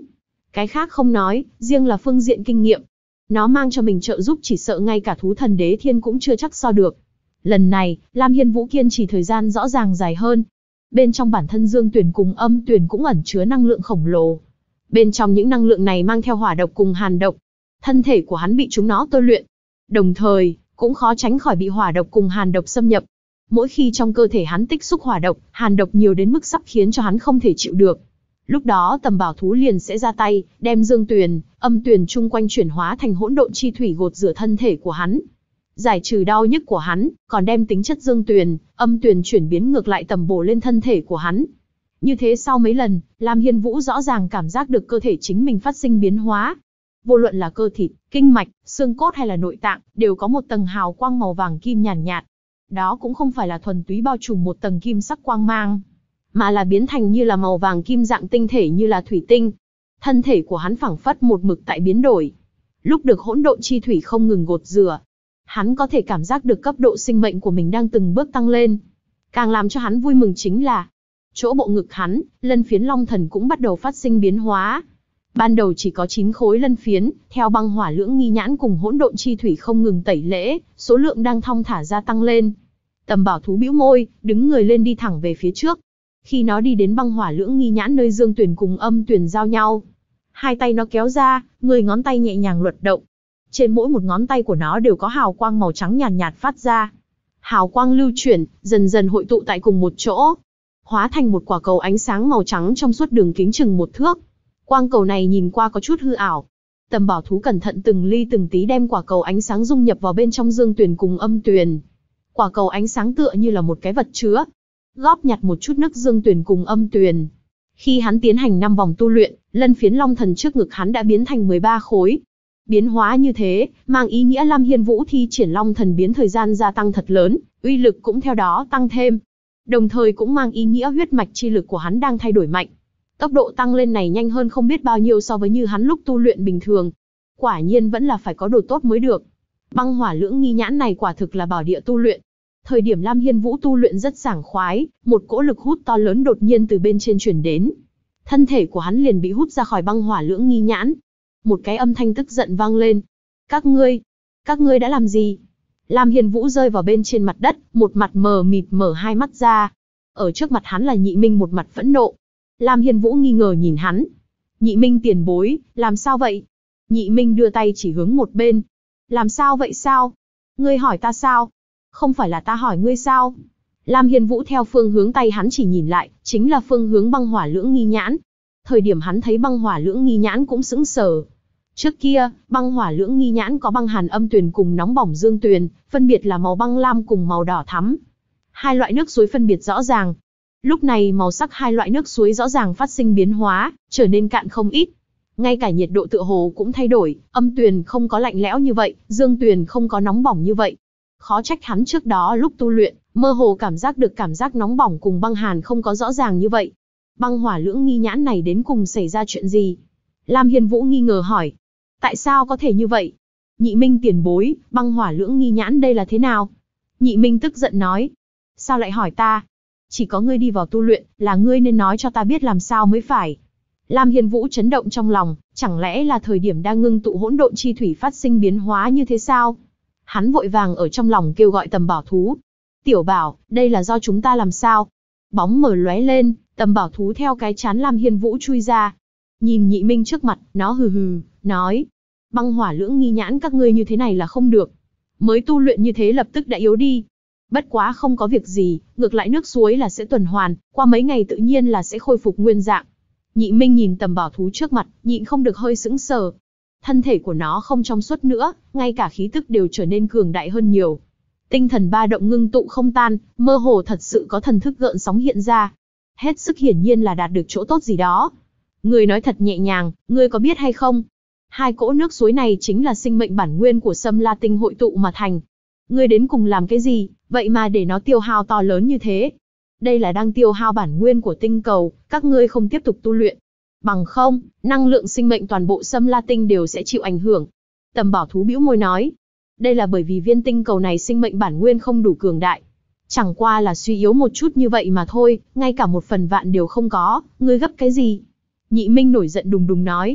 Cái khác không nói, riêng là phương diện kinh nghiệm, nó mang cho mình trợ giúp chỉ sợ ngay cả thú thần đế thiên cũng chưa chắc so được. Lần này, Lam Hiên Vũ kiên trì thời gian rõ ràng dài hơn. Bên trong bản thân Dương Tuyền cùng Âm Tuyền cũng ẩn chứa năng lượng khổng lồ. Bên trong những năng lượng này mang theo hỏa độc cùng hàn độc. Thân thể của hắn bị chúng nó tôi luyện. Đồng thời, cũng khó tránh khỏi bị hỏa độc cùng hàn độc xâm nhập. Mỗi khi trong cơ thể hắn tích xúc hỏa độc, hàn độc nhiều đến mức sắp khiến cho hắn không thể chịu được. Lúc đó Tầm Bảo thú liền sẽ ra tay, đem Dương Tuyền, Âm Tuyền chung quanh chuyển hóa thành hỗn độn chi thủy gột rửa thân thể của hắn, giải trừ đau nhức của hắn, còn đem tính chất Dương Tuyền, Âm Tuyền chuyển biến ngược lại tầm bổ lên thân thể của hắn. Như thế sau mấy lần, Lam Hiên Vũ rõ ràng cảm giác được cơ thể chính mình phát sinh biến hóa. Vô luận là cơ thịt, kinh mạch, xương cốt hay là nội tạng, đều có một tầng hào quang màu vàng kim nhàn nhạt. Đó cũng không phải là thuần túy bao trùm một tầng kim sắc quang mang, mà là biến thành như là màu vàng kim dạng tinh thể như là thủy tinh. Thân thể của hắn phảng phất một mực tại biến đổi. Lúc được hỗn độn chi thủy không ngừng gột rửa, hắn có thể cảm giác được cấp độ sinh mệnh của mình đang từng bước tăng lên. Càng làm cho hắn vui mừng chính là, chỗ bộ ngực hắn, lân phiến long thần cũng bắt đầu phát sinh biến hóa. Ban đầu chỉ có 9 khối lân phiến, theo băng hỏa lưỡng nghi nhãn cùng hỗn độn chi thủy không ngừng tẩy lễ, số lượng đang thong thả gia tăng lên. Tầm Bảo thú bĩu môi, đứng người lên đi thẳng về phía trước. Khi nó đi đến băng hỏa lưỡng nghi nhãn nơi Dương Tuyền cùng Âm Tuyền giao nhau, hai tay nó kéo ra, 10 ngón tay nhẹ nhàng luật động. Trên mỗi một ngón tay của nó đều có hào quang màu trắng nhàn nhạt phát ra. Hào quang lưu chuyển, dần dần hội tụ tại cùng một chỗ, hóa thành một quả cầu ánh sáng màu trắng trong suốt đường kính chừng 1 thước. Quang cầu này nhìn qua có chút hư ảo. Tầm Bảo thú cẩn thận từng ly từng tí đem quả cầu ánh sáng dung nhập vào bên trong Dương Tuyền cùng Âm Tuyền. Quả cầu ánh sáng tựa như là một cái vật chứa, góp nhặt một chút nước Dương Tuyền cùng Âm Tuyền. Khi hắn tiến hành 5 vòng tu luyện, lân phiến long thần trước ngực hắn đã biến thành 13 khối. Biến hóa như thế, mang ý nghĩa Lam Hiên Vũ thi triển long thần biến thời gian gia tăng thật lớn, uy lực cũng theo đó tăng thêm. Đồng thời cũng mang ý nghĩa huyết mạch chi lực của hắn đang thay đổi mạnh. Tốc độ tăng lên này nhanh hơn không biết bao nhiêu so với như hắn lúc tu luyện bình thường. Quả nhiên vẫn là phải có đồ tốt mới được. Băng hỏa lưỡng nghi nhãn này quả thực là bảo địa tu luyện. Thời điểm Lam Hiên Vũ tu luyện rất sảng khoái, một cỗ lực hút to lớn đột nhiên từ bên trên truyền đến. Thân thể của hắn liền bị hút ra khỏi băng hỏa lưỡng nghi nhãn. Một cái âm thanh tức giận vang lên. Các ngươi đã làm gì? Lam Hiên Vũ rơi vào bên trên mặt đất, một mặt mờ mịt mở hai mắt ra. Ở trước mặt hắn là Nhị Minh một mặt phẫn nộ. Lam Hiên Vũ nghi ngờ nhìn hắn. Nhị Minh tiền bối, làm sao vậy? Nhị Minh đưa tay chỉ hướng một bên. Làm sao vậy sao? Ngươi hỏi ta sao? Không phải là ta hỏi ngươi sao? Lam Hiên Vũ theo phương hướng tay hắn chỉ nhìn lại, chính là phương hướng băng hỏa lưỡng nghi nhãn. Thời điểm hắn thấy băng hỏa lưỡng nghi nhãn cũng sững sờ. Trước kia, băng hỏa lưỡng nghi nhãn có băng hàn âm tuyền cùng nóng bỏng dương tuyền, phân biệt là màu băng lam cùng màu đỏ thắm. Hai loại nước suối phân biệt rõ ràng. Lúc này màu sắc hai loại nước suối rõ ràng phát sinh biến hóa, trở nên cạn không ít. Ngay cả nhiệt độ tựa hồ cũng thay đổi, âm tuyền không có lạnh lẽo như vậy, dương tuyền không có nóng bỏng như vậy. Khó trách hắn trước đó lúc tu luyện, mơ hồ cảm giác được cảm giác nóng bỏng cùng băng hàn không có rõ ràng như vậy. Băng hỏa lưỡng nghi nhãn này đến cùng xảy ra chuyện gì? Lam Hiên Vũ nghi ngờ hỏi. Tại sao có thể như vậy? Nhị Minh tiền bối, băng hỏa lưỡng nghi nhãn đây là thế nào? Nhị Minh tức giận nói. Sao lại hỏi ta? Chỉ có ngươi đi vào tu luyện, là ngươi nên nói cho ta biết làm sao mới phải. Lam Hiên Vũ chấn động trong lòng, chẳng lẽ là thời điểm đang ngưng tụ hỗn độn chi thủy phát sinh biến hóa như thế sao? Hắn vội vàng ở trong lòng kêu gọi Tầm Bảo thú. Tiểu Bảo, đây là do chúng ta làm sao? Bóng mờ lóe lên, Tầm Bảo thú theo cái chán Lam Hiên Vũ chui ra. Nhìn Nhị Minh trước mặt, nó hừ hừ, nói. Băng hỏa lưỡng nghi nhãn các ngươi như thế này là không được. Mới tu luyện như thế lập tức đã yếu đi. Bất quá không có việc gì, ngược lại nước suối là sẽ tuần hoàn, qua mấy ngày tự nhiên là sẽ khôi phục nguyên dạng. Nhị Minh nhìn Tầm Bảo thú trước mặt, nhịn không được hơi sững sờ. Thân thể của nó không trong suốt nữa, ngay cả khí tức đều trở nên cường đại hơn nhiều. Tinh thần ba động ngưng tụ không tan, mơ hồ thật sự có thần thức gợn sóng hiện ra. Hết sức hiển nhiên là đạt được chỗ tốt gì đó. Ngươi nói thật nhẹ nhàng, ngươi có biết hay không? Hai cỗ nước suối này chính là sinh mệnh bản nguyên của Sâm La Tinh hội tụ mà thành. Ngươi đến cùng làm cái gì, vậy mà để nó tiêu hao to lớn như thế? Đây là đang tiêu hao bản nguyên của tinh cầu, các ngươi không tiếp tục tu luyện. Bằng không, năng lượng sinh mệnh toàn bộ Sâm La Tinh đều sẽ chịu ảnh hưởng. Tầm Bảo thú bĩu môi nói. Đây là bởi vì viên tinh cầu này sinh mệnh bản nguyên không đủ cường đại. Chẳng qua là suy yếu một chút như vậy mà thôi, ngay cả 1/1000 đều không có, ngươi gấp cái gì? Nhị Minh nổi giận đùng đùng nói.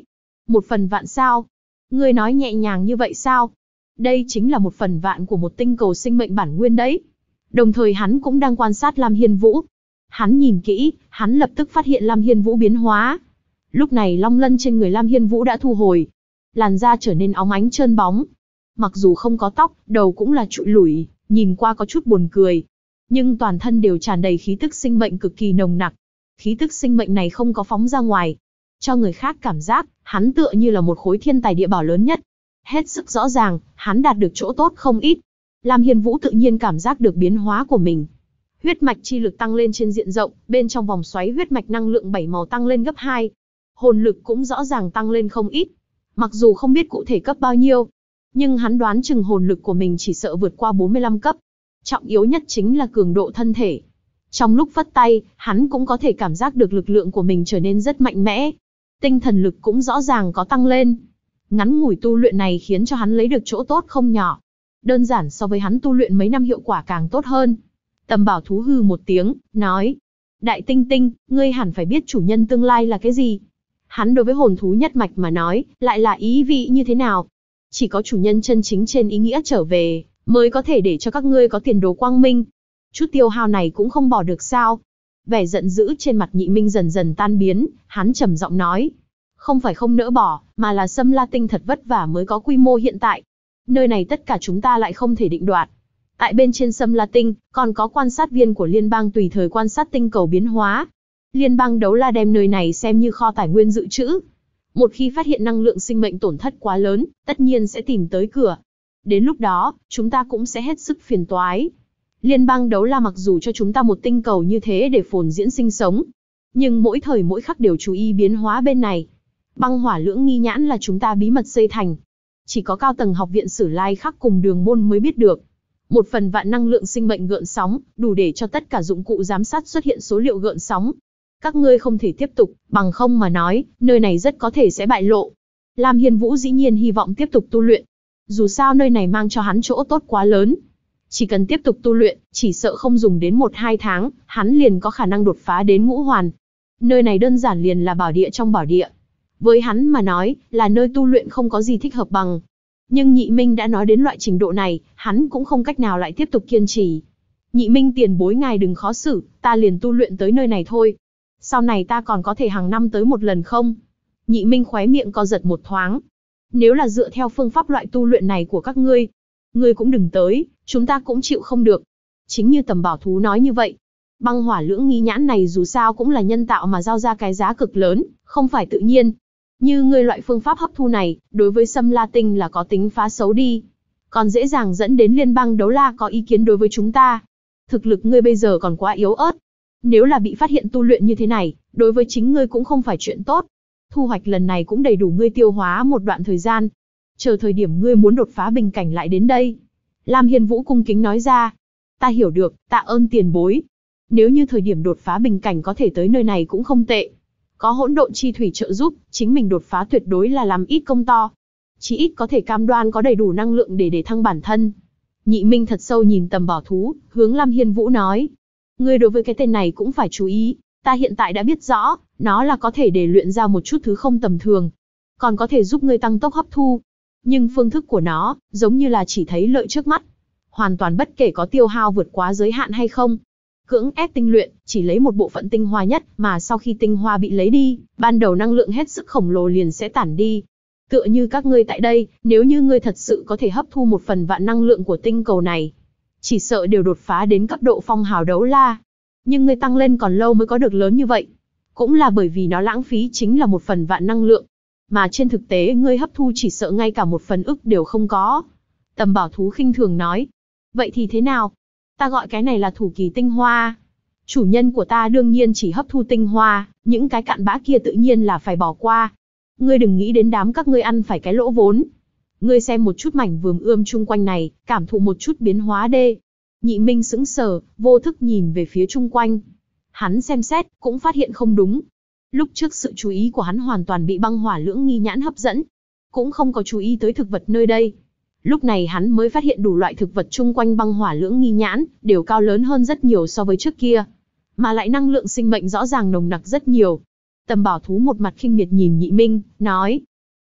1/1000 sao? Ngươi nói nhẹ nhàng như vậy sao? Đây chính là 1/1000 của một tinh cầu sinh mệnh bản nguyên đấy. Đồng thời hắn cũng đang quan sát Lam Hiên Vũ. Hắn nhìn kỹ, hắn lập tức phát hiện Lam Hiên Vũ biến hóa. Lúc này long lân trên người Lam Hiên Vũ đã thu hồi. Làn da trở nên óng ánh trơn bóng. Mặc dù không có tóc, đầu cũng là trụi lủi, nhìn qua có chút buồn cười. Nhưng toàn thân đều tràn đầy khí tức sinh mệnh cực kỳ nồng nặc. Khí tức sinh mệnh này không có phóng ra ngoài. Cho người khác cảm giác, hắn tựa như là một khối thiên tài địa bảo lớn nhất. Hết sức rõ ràng, hắn đạt được chỗ tốt không ít. Lam Hiên Vũ tự nhiên cảm giác được biến hóa của mình. Huyết mạch chi lực tăng lên trên diện rộng, bên trong vòng xoáy huyết mạch năng lượng 7 màu tăng lên gấp 2. Hồn lực cũng rõ ràng tăng lên không ít. Mặc dù không biết cụ thể cấp bao nhiêu, nhưng hắn đoán chừng hồn lực của mình chỉ sợ vượt qua 45 cấp. Trọng yếu nhất chính là cường độ thân thể. Trong lúc phất tay, hắn cũng có thể cảm giác được lực lượng của mình trở nên rất mạnh mẽ. Tinh thần lực cũng rõ ràng có tăng lên. Ngắn ngủi tu luyện này khiến cho hắn lấy được chỗ tốt không nhỏ. Đơn giản so với hắn tu luyện mấy năm hiệu quả càng tốt hơn. Tầm Bảo Thú hừ một tiếng, nói. Đại Tinh Tinh, ngươi hẳn phải biết chủ nhân tương lai là cái gì. Hắn đối với hồn thú nhất mạch mà nói, lại là ý vị như thế nào. Chỉ có chủ nhân chân chính trên ý nghĩa trở về, mới có thể để cho các ngươi có tiền đồ quang minh. Chút tiêu hao này cũng không bỏ được sao. Vẻ giận dữ trên mặt Nhị Minh dần dần tan biến, hắn trầm giọng nói. Không phải không nỡ bỏ, mà là Sâm La Tinh thật vất vả mới có quy mô hiện tại. Nơi này tất cả chúng ta lại không thể định đoạt. Tại bên trên Sâm La Tinh, còn có quan sát viên của liên bang tùy thời quan sát tinh cầu biến hóa. Liên bang Đấu La đem nơi này xem như kho tài nguyên dự trữ. Một khi phát hiện năng lượng sinh mệnh tổn thất quá lớn, tất nhiên sẽ tìm tới cửa. Đến lúc đó, chúng ta cũng sẽ hết sức phiền toái. Liên bang Đấu La mặc dù cho chúng ta một tinh cầu như thế để phồn diễn sinh sống, nhưng mỗi thời mỗi khắc đều chú ý biến hóa bên này. Băng hỏa lưỡng nghi nhãn là chúng ta bí mật xây thành. Chỉ có cao tầng học viện Sử Lai Khắc cùng Đường Môn mới biết được. 1/1000 năng lượng sinh mệnh gợn sóng, đủ để cho tất cả dụng cụ giám sát xuất hiện số liệu gợn sóng. Các ngươi không thể tiếp tục, bằng không mà nói, nơi này rất có thể sẽ bại lộ. Lam Hiên Vũ dĩ nhiên hy vọng tiếp tục tu luyện. Dù sao nơi này mang cho hắn chỗ tốt quá lớn. Chỉ cần tiếp tục tu luyện, chỉ sợ không dùng đến 1-2 tháng, hắn liền có khả năng đột phá đến ngũ hoàn. Nơi này đơn giản liền là bảo địa trong bảo địa. Với hắn mà nói, là nơi tu luyện không có gì thích hợp bằng. Nhưng Nhị Minh đã nói đến loại trình độ này, hắn cũng không cách nào lại tiếp tục kiên trì. Nhị Minh tiền bối ngài đừng khó xử, ta liền tu luyện tới nơi này thôi. Sau này ta còn có thể hàng năm tới một lần không? Nhị Minh khóe miệng co giật một thoáng. Nếu là dựa theo phương pháp loại tu luyện này của các ngươi cũng đừng tới, chúng ta cũng chịu không được. Chính như Tầm Bảo Thú nói như vậy. Băng hỏa lưỡng nghi nhãn này dù sao cũng là nhân tạo mà giao ra cái giá cực lớn, không phải tự nhiên. Như ngươi loại phương pháp hấp thu này, đối với Sâm La Tinh là có tính phá xấu đi. Còn dễ dàng dẫn đến liên bang Đấu La có ý kiến đối với chúng ta. Thực lực ngươi bây giờ còn quá yếu ớt. Nếu là bị phát hiện tu luyện như thế này, đối với chính ngươi cũng không phải chuyện tốt. Thu hoạch lần này cũng đầy đủ ngươi tiêu hóa một đoạn thời gian. Chờ thời điểm ngươi muốn đột phá bình cảnh lại đến đây. Lam Hiên Vũ cung kính nói ra. Ta hiểu được, tạ ơn tiền bối. Nếu như thời điểm đột phá bình cảnh có thể tới nơi này cũng không tệ. Có hỗn độn chi thủy trợ giúp, chính mình đột phá tuyệt đối là làm ít công to. Chỉ ít có thể cam đoan có đầy đủ năng lượng để thăng bản thân. Nhị Minh thật sâu nhìn Tầm Bảo Thú, hướng Lam Hiên Vũ nói. Ngươi đối với cái tên này cũng phải chú ý, ta hiện tại đã biết rõ, nó là có thể để luyện ra một chút thứ không tầm thường. Còn có thể giúp ngươi tăng tốc hấp thu. Nhưng phương thức của nó, giống như là chỉ thấy lợi trước mắt. Hoàn toàn bất kể có tiêu hao vượt quá giới hạn hay không. Cưỡng ép tinh luyện, chỉ lấy một bộ phận tinh hoa nhất, mà sau khi tinh hoa bị lấy đi, ban đầu năng lượng hết sức khổng lồ liền sẽ tản đi. Tựa như các ngươi tại đây, nếu như ngươi thật sự có thể hấp thu 1/1000 năng lượng của tinh cầu này, chỉ sợ đều đột phá đến cấp độ phong hào đấu la. Nhưng ngươi tăng lên còn lâu mới có được lớn như vậy. Cũng là bởi vì nó lãng phí chính là 1/1000 năng lượng. Mà trên thực tế ngươi hấp thu chỉ sợ ngay cả 1/1000 đều không có. Tầm Bảo Thú khinh thường nói. Vậy thì thế nào? Ta gọi cái này là thủ kỳ tinh hoa. Chủ nhân của ta đương nhiên chỉ hấp thu tinh hoa, những cái cặn bã kia tự nhiên là phải bỏ qua. Ngươi đừng nghĩ đến đám các ngươi ăn phải cái lỗ vốn. Ngươi xem một chút mảnh vườn ươm chung quanh này, cảm thụ một chút biến hóa đê. Nhị Minh sững sờ, vô thức nhìn về phía chung quanh. Hắn xem xét, cũng phát hiện không đúng. Lúc trước sự chú ý của hắn hoàn toàn bị băng hỏa lưỡng nghi nhãn hấp dẫn. Cũng không có chú ý tới thực vật nơi đây. Lúc này hắn mới phát hiện đủ loại thực vật chung quanh băng hỏa lưỡng nghi nhãn, đều cao lớn hơn rất nhiều so với trước kia. Mà lại năng lượng sinh mệnh rõ ràng nồng nặc rất nhiều. Tầm Bảo Thú một mặt khinh miệt nhìn Nhị Minh, nói.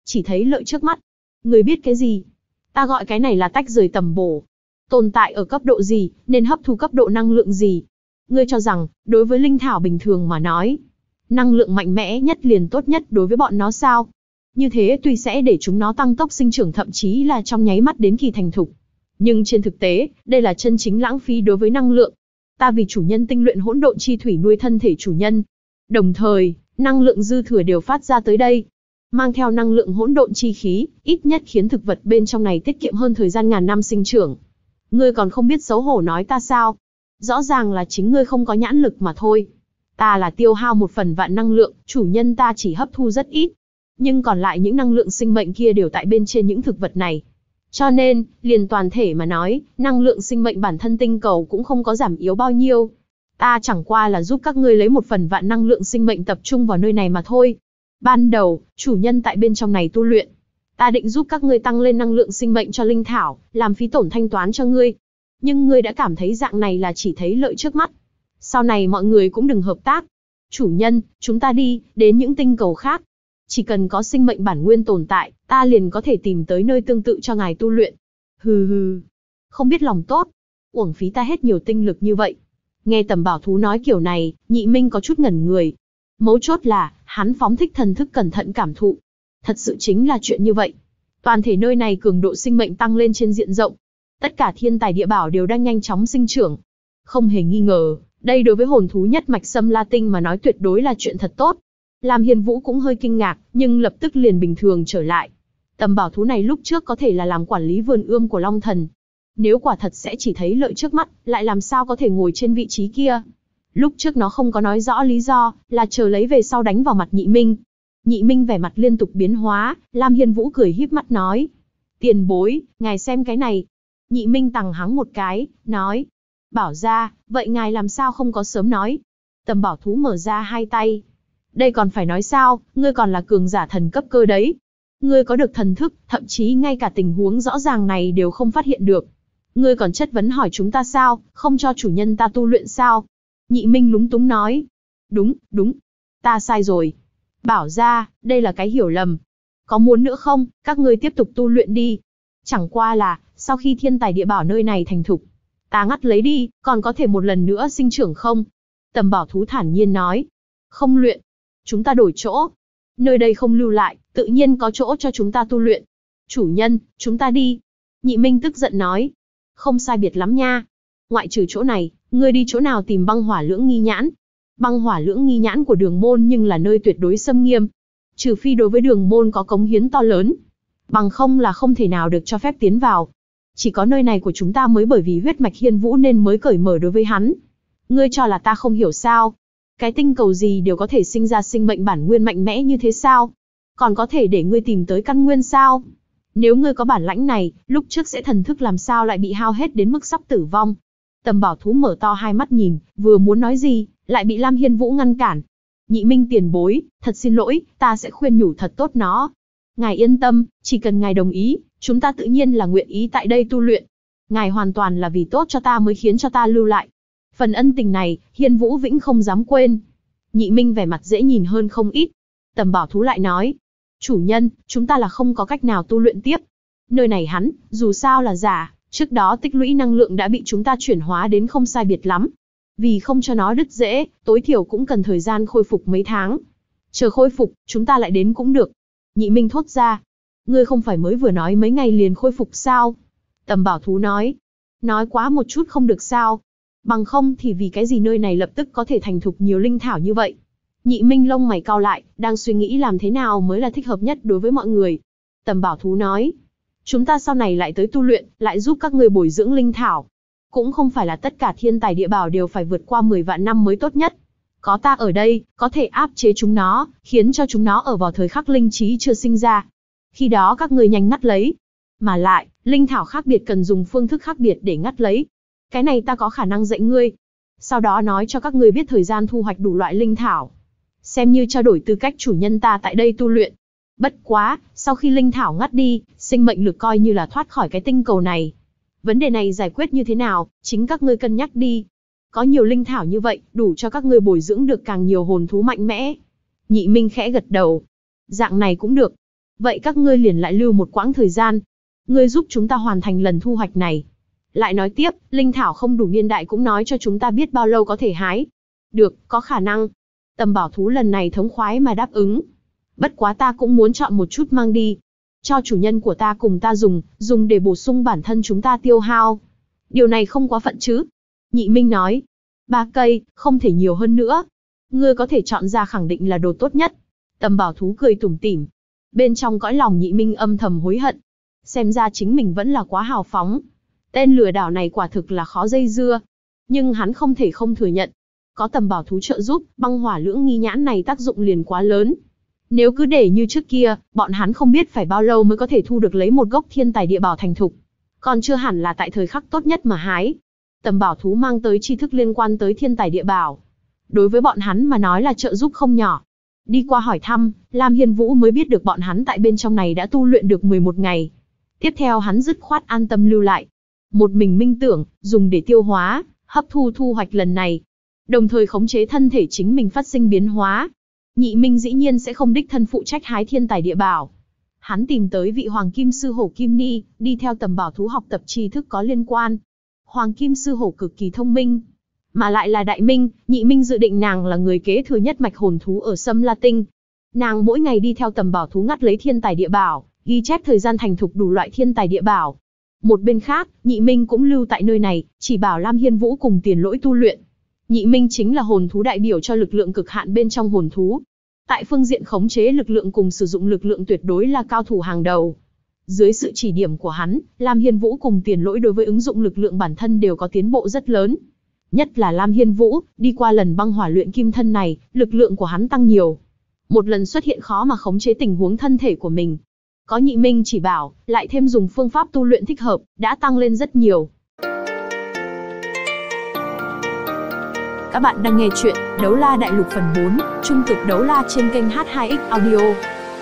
chỉ thấy lợi trước mắt. Ngươi biết cái gì? Ta gọi cái này là tách rời tầm bổ. Tồn tại ở cấp độ gì, nên hấp thu cấp độ năng lượng gì? Ngươi cho rằng, đối với linh thảo bình thường mà nói, năng lượng mạnh mẽ nhất liền tốt nhất đối với bọn nó sao? Như thế tuy sẽ để chúng nó tăng tốc sinh trưởng thậm chí là trong nháy mắt đến kỳ thành thục. Nhưng trên thực tế, đây là chân chính lãng phí đối với năng lượng. Ta vì chủ nhân tinh luyện hỗn độn chi thủy nuôi thân thể chủ nhân. Đồng thời, năng lượng dư thừa đều phát ra tới đây. Mang theo năng lượng hỗn độn chi khí, ít nhất khiến thực vật bên trong này tiết kiệm hơn thời gian ngàn năm sinh trưởng. Ngươi còn không biết xấu hổ nói ta sao? Rõ ràng là chính ngươi không có nhãn lực mà thôi. Ta là tiêu hao 1/1000 năng lượng, chủ nhân ta chỉ hấp thu rất ít. Nhưng còn lại những năng lượng sinh mệnh kia đều tại bên trên những thực vật này. Cho nên, liền toàn thể mà nói, năng lượng sinh mệnh bản thân tinh cầu cũng không có giảm yếu bao nhiêu. Ta chẳng qua là giúp các ngươi lấy 1/1000 năng lượng sinh mệnh tập trung vào nơi này mà thôi. Ban đầu, chủ nhân tại bên trong này tu luyện. Ta định giúp các ngươi tăng lên năng lượng sinh mệnh cho linh thảo, làm phí tổn thanh toán cho ngươi. Nhưng ngươi đã cảm thấy dạng này là chỉ thấy lợi trước mắt. Sau này mọi người cũng đừng hợp tác. Chủ nhân, chúng ta đi, đến những tinh cầu khác. Chỉ cần có sinh mệnh bản nguyên tồn tại, ta liền có thể tìm tới nơi tương tự cho ngài tu luyện. Hừ hừ, không biết lòng tốt. Uổng phí ta hết nhiều tinh lực như vậy. Nghe Tầm Bảo Thú nói kiểu này, Nhị Minh có chút ngẩn người. Mấu chốt là, hắn phóng thích thần thức cẩn thận cảm thụ. Thật sự chính là chuyện như vậy. Toàn thể nơi này cường độ sinh mệnh tăng lên trên diện rộng. Tất cả thiên tài địa bảo đều đang nhanh chóng sinh trưởng. Không hề nghi ngờ, đây đối với hồn thú nhất mạch Sâm La Tinh mà nói tuyệt đối là chuyện thật tốt. Lam Hiên Vũ cũng hơi kinh ngạc, nhưng lập tức liền bình thường trở lại. Tầm bảo thú này lúc trước có thể là làm quản lý vườn ươm của Long Thần. Nếu quả thật sẽ chỉ thấy lợi trước mắt, lại làm sao có thể ngồi trên vị trí kia. Lúc trước nó không có nói rõ lý do, là chờ lấy về sau đánh vào mặt Nhị Minh. Nhị Minh vẻ mặt liên tục biến hóa, Lam Hiên Vũ cười híp mắt nói. Tiền bối, ngài xem cái này. Nhị Minh tằng hắng một cái, nói. Bảo ra, vậy ngài làm sao không có sớm nói. Tầm bảo thú mở ra hai tay. Đây còn phải nói sao, ngươi còn là cường giả thần cấp cơ đấy. Ngươi có được thần thức, thậm chí ngay cả tình huống rõ ràng này đều không phát hiện được. Ngươi còn chất vấn hỏi chúng ta sao, không cho chủ nhân ta tu luyện sao? Nhị Minh lúng túng nói. Đúng, ta sai rồi. Bảo ra, đây là cái hiểu lầm. Có muốn nữa không, các ngươi tiếp tục tu luyện đi. Chẳng qua là, sau khi thiên tài địa bảo nơi này thành thục, ta ngắt lấy đi, còn có thể một lần nữa sinh trưởng không? Tầm bảo thú thản nhiên nói. Không luyện. Chúng ta đổi chỗ. Nơi đây không lưu lại, tự nhiên có chỗ cho chúng ta tu luyện. Chủ nhân, chúng ta đi. Nhị Minh tức giận nói. Không sai biệt lắm nha. Ngoại trừ chỗ này, ngươi đi chỗ nào tìm băng hỏa lưỡng nghi nhãn? Băng hỏa lưỡng nghi nhãn của Đường Môn nhưng là nơi tuyệt đối xâm nghiêm. Trừ phi đối với Đường Môn có cống hiến to lớn. Bằng không là không thể nào được cho phép tiến vào. Chỉ có nơi này của chúng ta mới bởi vì huyết mạch Hiên Vũ nên mới cởi mở đối với hắn. Ngươi cho là ta không hiểu sao? Cái tinh cầu gì đều có thể sinh ra sinh mệnh bản nguyên mạnh mẽ như thế sao? Còn có thể để ngươi tìm tới căn nguyên sao? Nếu ngươi có bản lãnh này, lúc trước sẽ thần thức làm sao lại bị hao hết đến mức sắp tử vong? Tầm bảo thú mở to hai mắt nhìn, vừa muốn nói gì, lại bị Lam Hiên Vũ ngăn cản. Nhị Minh tiền bối, thật xin lỗi, ta sẽ khuyên nhủ thật tốt nó. Ngài yên tâm, chỉ cần ngài đồng ý, chúng ta tự nhiên là nguyện ý tại đây tu luyện. Ngài hoàn toàn là vì tốt cho ta mới khiến cho ta lưu lại. Phần ân tình này, Hiên Vũ vĩnh không dám quên. Nhị Minh vẻ mặt dễ nhìn hơn không ít. Tầm bảo thú lại nói. Chủ nhân, chúng ta là không có cách nào tu luyện tiếp. Nơi này hắn, dù sao là giả, trước đó tích lũy năng lượng đã bị chúng ta chuyển hóa đến không sai biệt lắm. Vì không cho nó đứt rễ, tối thiểu cũng cần thời gian khôi phục mấy tháng. Chờ khôi phục, chúng ta lại đến cũng được. Nhị Minh thốt ra. Ngươi không phải mới vừa nói mấy ngày liền khôi phục sao? Tầm bảo thú nói. Nói quá một chút không được sao? Bằng không thì vì cái gì nơi này lập tức có thể thành thục nhiều linh thảo như vậy? Nhị Minh lông mày cau lại, đang suy nghĩ làm thế nào mới là thích hợp nhất đối với mọi người. Tầm bảo thú nói. Chúng ta sau này lại tới tu luyện, lại giúp các ngươi bồi dưỡng linh thảo. Cũng không phải là tất cả thiên tài địa bảo đều phải vượt qua 10 vạn năm mới tốt nhất. Có ta ở đây, có thể áp chế chúng nó, khiến cho chúng nó ở vào thời khắc linh trí chưa sinh ra. Khi đó các ngươi nhanh ngắt lấy. Mà lại, linh thảo khác biệt cần dùng phương thức khác biệt để ngắt lấy. Cái này ta có khả năng dạy ngươi. Sau đó nói cho các ngươi biết thời gian thu hoạch đủ loại linh thảo. Xem như trao đổi tư cách chủ nhân ta tại đây tu luyện. Bất quá, sau khi linh thảo ngắt đi, sinh mệnh lực coi như là thoát khỏi cái tinh cầu này. Vấn đề này giải quyết như thế nào, chính các ngươi cân nhắc đi. Có nhiều linh thảo như vậy, đủ cho các ngươi bồi dưỡng được càng nhiều hồn thú mạnh mẽ. Nhị Minh khẽ gật đầu. Dạng này cũng được. Vậy các ngươi liền lại lưu một quãng thời gian. Ngươi giúp chúng ta hoàn thành lần thu hoạch này. Lại nói tiếp, linh thảo không đủ niên đại cũng nói cho chúng ta biết bao lâu có thể hái. Được, có khả năng. Tầm bảo thú lần này thống khoái mà đáp ứng. Bất quá ta cũng muốn chọn một chút mang đi. Cho chủ nhân của ta cùng ta dùng để bổ sung bản thân chúng ta tiêu hao. Điều này không quá phận chứ? Nhị Minh nói. 3 cây, không thể nhiều hơn nữa. Ngươi có thể chọn ra khẳng định là đồ tốt nhất. Tầm bảo thú cười tủm tỉm. Bên trong cõi lòng Nhị Minh âm thầm hối hận. Xem ra chính mình vẫn là quá hào phóng. Tên lừa đảo này quả thực là khó dây dưa. Nhưng hắn không thể không thừa nhận. Có tầm bảo thú trợ giúp, băng hỏa lưỡng nghi nhãn này tác dụng liền quá lớn. Nếu cứ để như trước kia, bọn hắn không biết phải bao lâu mới có thể thu được lấy một gốc thiên tài địa bảo thành thục. Còn chưa hẳn là tại thời khắc tốt nhất mà hái. Tầm bảo thú mang tới tri thức liên quan tới thiên tài địa bảo. Đối với bọn hắn mà nói là trợ giúp không nhỏ. Đi qua hỏi thăm, Lam Hiên Vũ mới biết được bọn hắn tại bên trong này đã tu luyện được 11 ngày. Tiếp theo hắn dứt khoát an tâm lưu lại. Một mình minh tưởng, dùng để tiêu hóa, hấp thu thu hoạch lần này. Đồng thời khống chế thân thể chính mình phát sinh biến hóa. Nhị Minh dĩ nhiên sẽ không đích thân phụ trách hái thiên tài địa bảo. Hắn tìm tới vị Hoàng Kim Sư Hổ Kim Ni, đi theo tầm bảo thú học tập tri thức có liên quan. Hoàng Kim Sư Hổ cực kỳ thông minh, mà lại là đại minh, Nhị Minh dự định nàng là người kế thừa nhất mạch hồn thú ở Sâm La Tinh. Nàng mỗi ngày đi theo tầm bảo thú ngắt lấy thiên tài địa bảo, ghi chép thời gian thành thục đủ loại thiên tài địa bảo. Một bên khác, Nhị Minh cũng lưu tại nơi này, chỉ bảo Lam Hiên Vũ cùng Tiền Lỗi tu luyện. Nhị Minh chính là hồn thú đại biểu cho lực lượng cực hạn bên trong hồn thú. Tại phương diện khống chế lực lượng cùng sử dụng lực lượng tuyệt đối là cao thủ hàng đầu. Dưới sự chỉ điểm của hắn, Lam Hiên Vũ cùng Tiền Lỗi đối với ứng dụng lực lượng bản thân đều có tiến bộ rất lớn. Nhất là Lam Hiên Vũ, đi qua lần băng hỏa luyện kim thân này, lực lượng của hắn tăng nhiều. Một lần xuất hiện khó mà khống chế tình huống thân thể của mình. Có Nhị Minh chỉ bảo, lại thêm dùng phương pháp tu luyện thích hợp, đã tăng lên rất nhiều. Các bạn đang nghe chuyện Đấu La Đại Lục phần 4, trung cực đấu la trên kênh H2X Audio.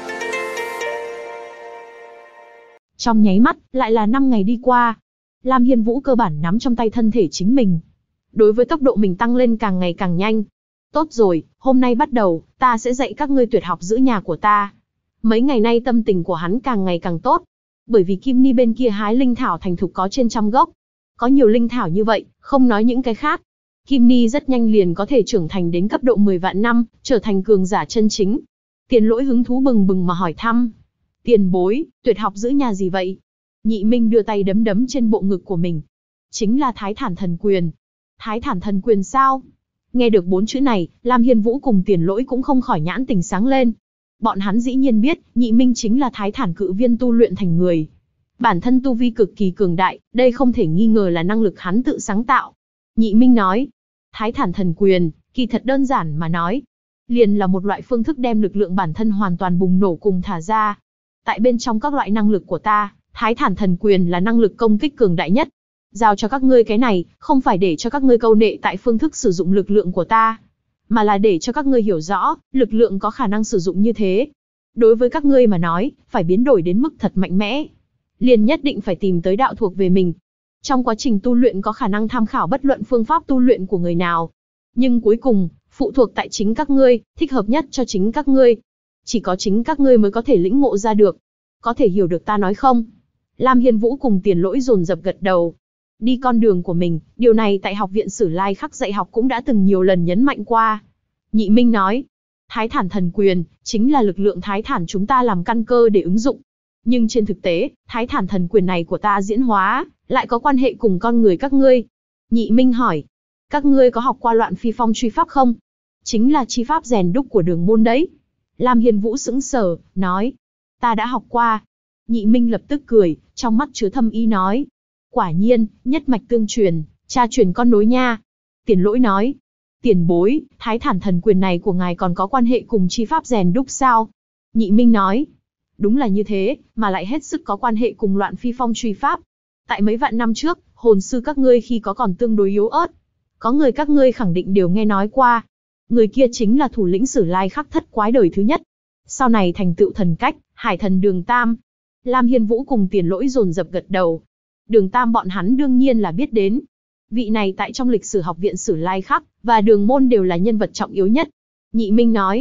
Trong nháy mắt, lại là 5 ngày đi qua. Lam Hiên Vũ cơ bản nắm trong tay thân thể chính mình. Đối với tốc độ mình tăng lên càng ngày càng nhanh. Tốt rồi, hôm nay bắt đầu, ta sẽ dạy các ngươi tuyệt học giữ nhà của ta. Mấy ngày nay tâm tình của hắn càng ngày càng tốt. Bởi vì Kim Ni bên kia hái linh thảo thành thục có trên 100 gốc. Có nhiều linh thảo như vậy, không nói những cái khác. Kim Ni rất nhanh liền có thể trưởng thành đến cấp độ 10 vạn năm, trở thành cường giả chân chính. Tiền Lỗi hứng thú bừng bừng mà hỏi thăm. Tiền bối, tuyệt học giữ nhà gì vậy? Nhị Minh đưa tay đấm đấm trên bộ ngực của mình. Chính là Thái Thản Thần Quyền. Thái Thản Thần Quyền sao? Nghe được 4 chữ này, Lam Hiên Vũ cùng Tiền Lỗi cũng không khỏi nhãn tình sáng lên. Bọn hắn dĩ nhiên biết, Nhị Minh chính là Thái Thản cự viên tu luyện thành người. Bản thân tu vi cực kỳ cường đại, đây không thể nghi ngờ là năng lực hắn tự sáng tạo. Nhị Minh nói, Thái Thản Thần Quyền, kỳ thật đơn giản mà nói, liền là một loại phương thức đem lực lượng bản thân hoàn toàn bùng nổ cùng thả ra. Tại bên trong các loại năng lực của ta, Thái Thản Thần Quyền là năng lực công kích cường đại nhất. Giao cho các ngươi cái này, không phải để cho các ngươi câu nệ tại phương thức sử dụng lực lượng của ta, mà là để cho các ngươi hiểu rõ, lực lượng có khả năng sử dụng như thế. Đối với các ngươi mà nói, phải biến đổi đến mức thật mạnh mẽ, liền nhất định phải tìm tới đạo thuộc về mình. Trong quá trình tu luyện có khả năng tham khảo bất luận phương pháp tu luyện của người nào. Nhưng cuối cùng, phụ thuộc tại chính các ngươi, thích hợp nhất cho chính các ngươi. Chỉ có chính các ngươi mới có thể lĩnh ngộ ra được. Có thể hiểu được ta nói không? Lam Hiên Vũ cùng Tiền Lỗi dồn dập gật đầu. Đi con đường của mình, điều này tại Học viện Sử Lai Khắc dạy học cũng đã từng nhiều lần nhấn mạnh qua. Nhị Minh nói, Thái Thản Thần Quyền, chính là lực lượng Thái Thản chúng ta làm căn cơ để ứng dụng. Nhưng trên thực tế, Thái Thản Thần Quyền này của ta diễn hóa, lại có quan hệ cùng con người các ngươi. Nhị Minh hỏi, các ngươi có học qua Loạn Phi Phong truy pháp không? Chính là chi pháp rèn đúc của Đường Môn đấy. Lam Hiên Vũ sững sờ, nói, ta đã học qua. Nhị Minh lập tức cười, trong mắt chứa thâm ý nói, quả nhiên, nhất mạch tương truyền, cha truyền con nối nha. Tiền Lỗi nói, tiền bối, Thái Thản Thần Quyền này của ngài còn có quan hệ cùng chi pháp rèn đúc sao? Nhị Minh nói, đúng là như thế, mà lại hết sức có quan hệ cùng Loạn Phi Phong truy pháp. Tại mấy vạn năm trước, hồn sư các ngươi khi có còn tương đối yếu ớt. Có người các ngươi khẳng định đều nghe nói qua. Người kia chính là thủ lĩnh Sử Lai Khắc thất quái đời thứ nhất. Sau này thành tựu thần cách, Hải Thần Đường Tam. Lam Hiên Vũ cùng Tiền Lỗi dồn dập gật đầu. Đường Tam bọn hắn đương nhiên là biết đến. Vị này tại trong lịch sử Học viện Sử Lai Khắc và Đường Môn đều là nhân vật trọng yếu nhất. Nhị Minh nói,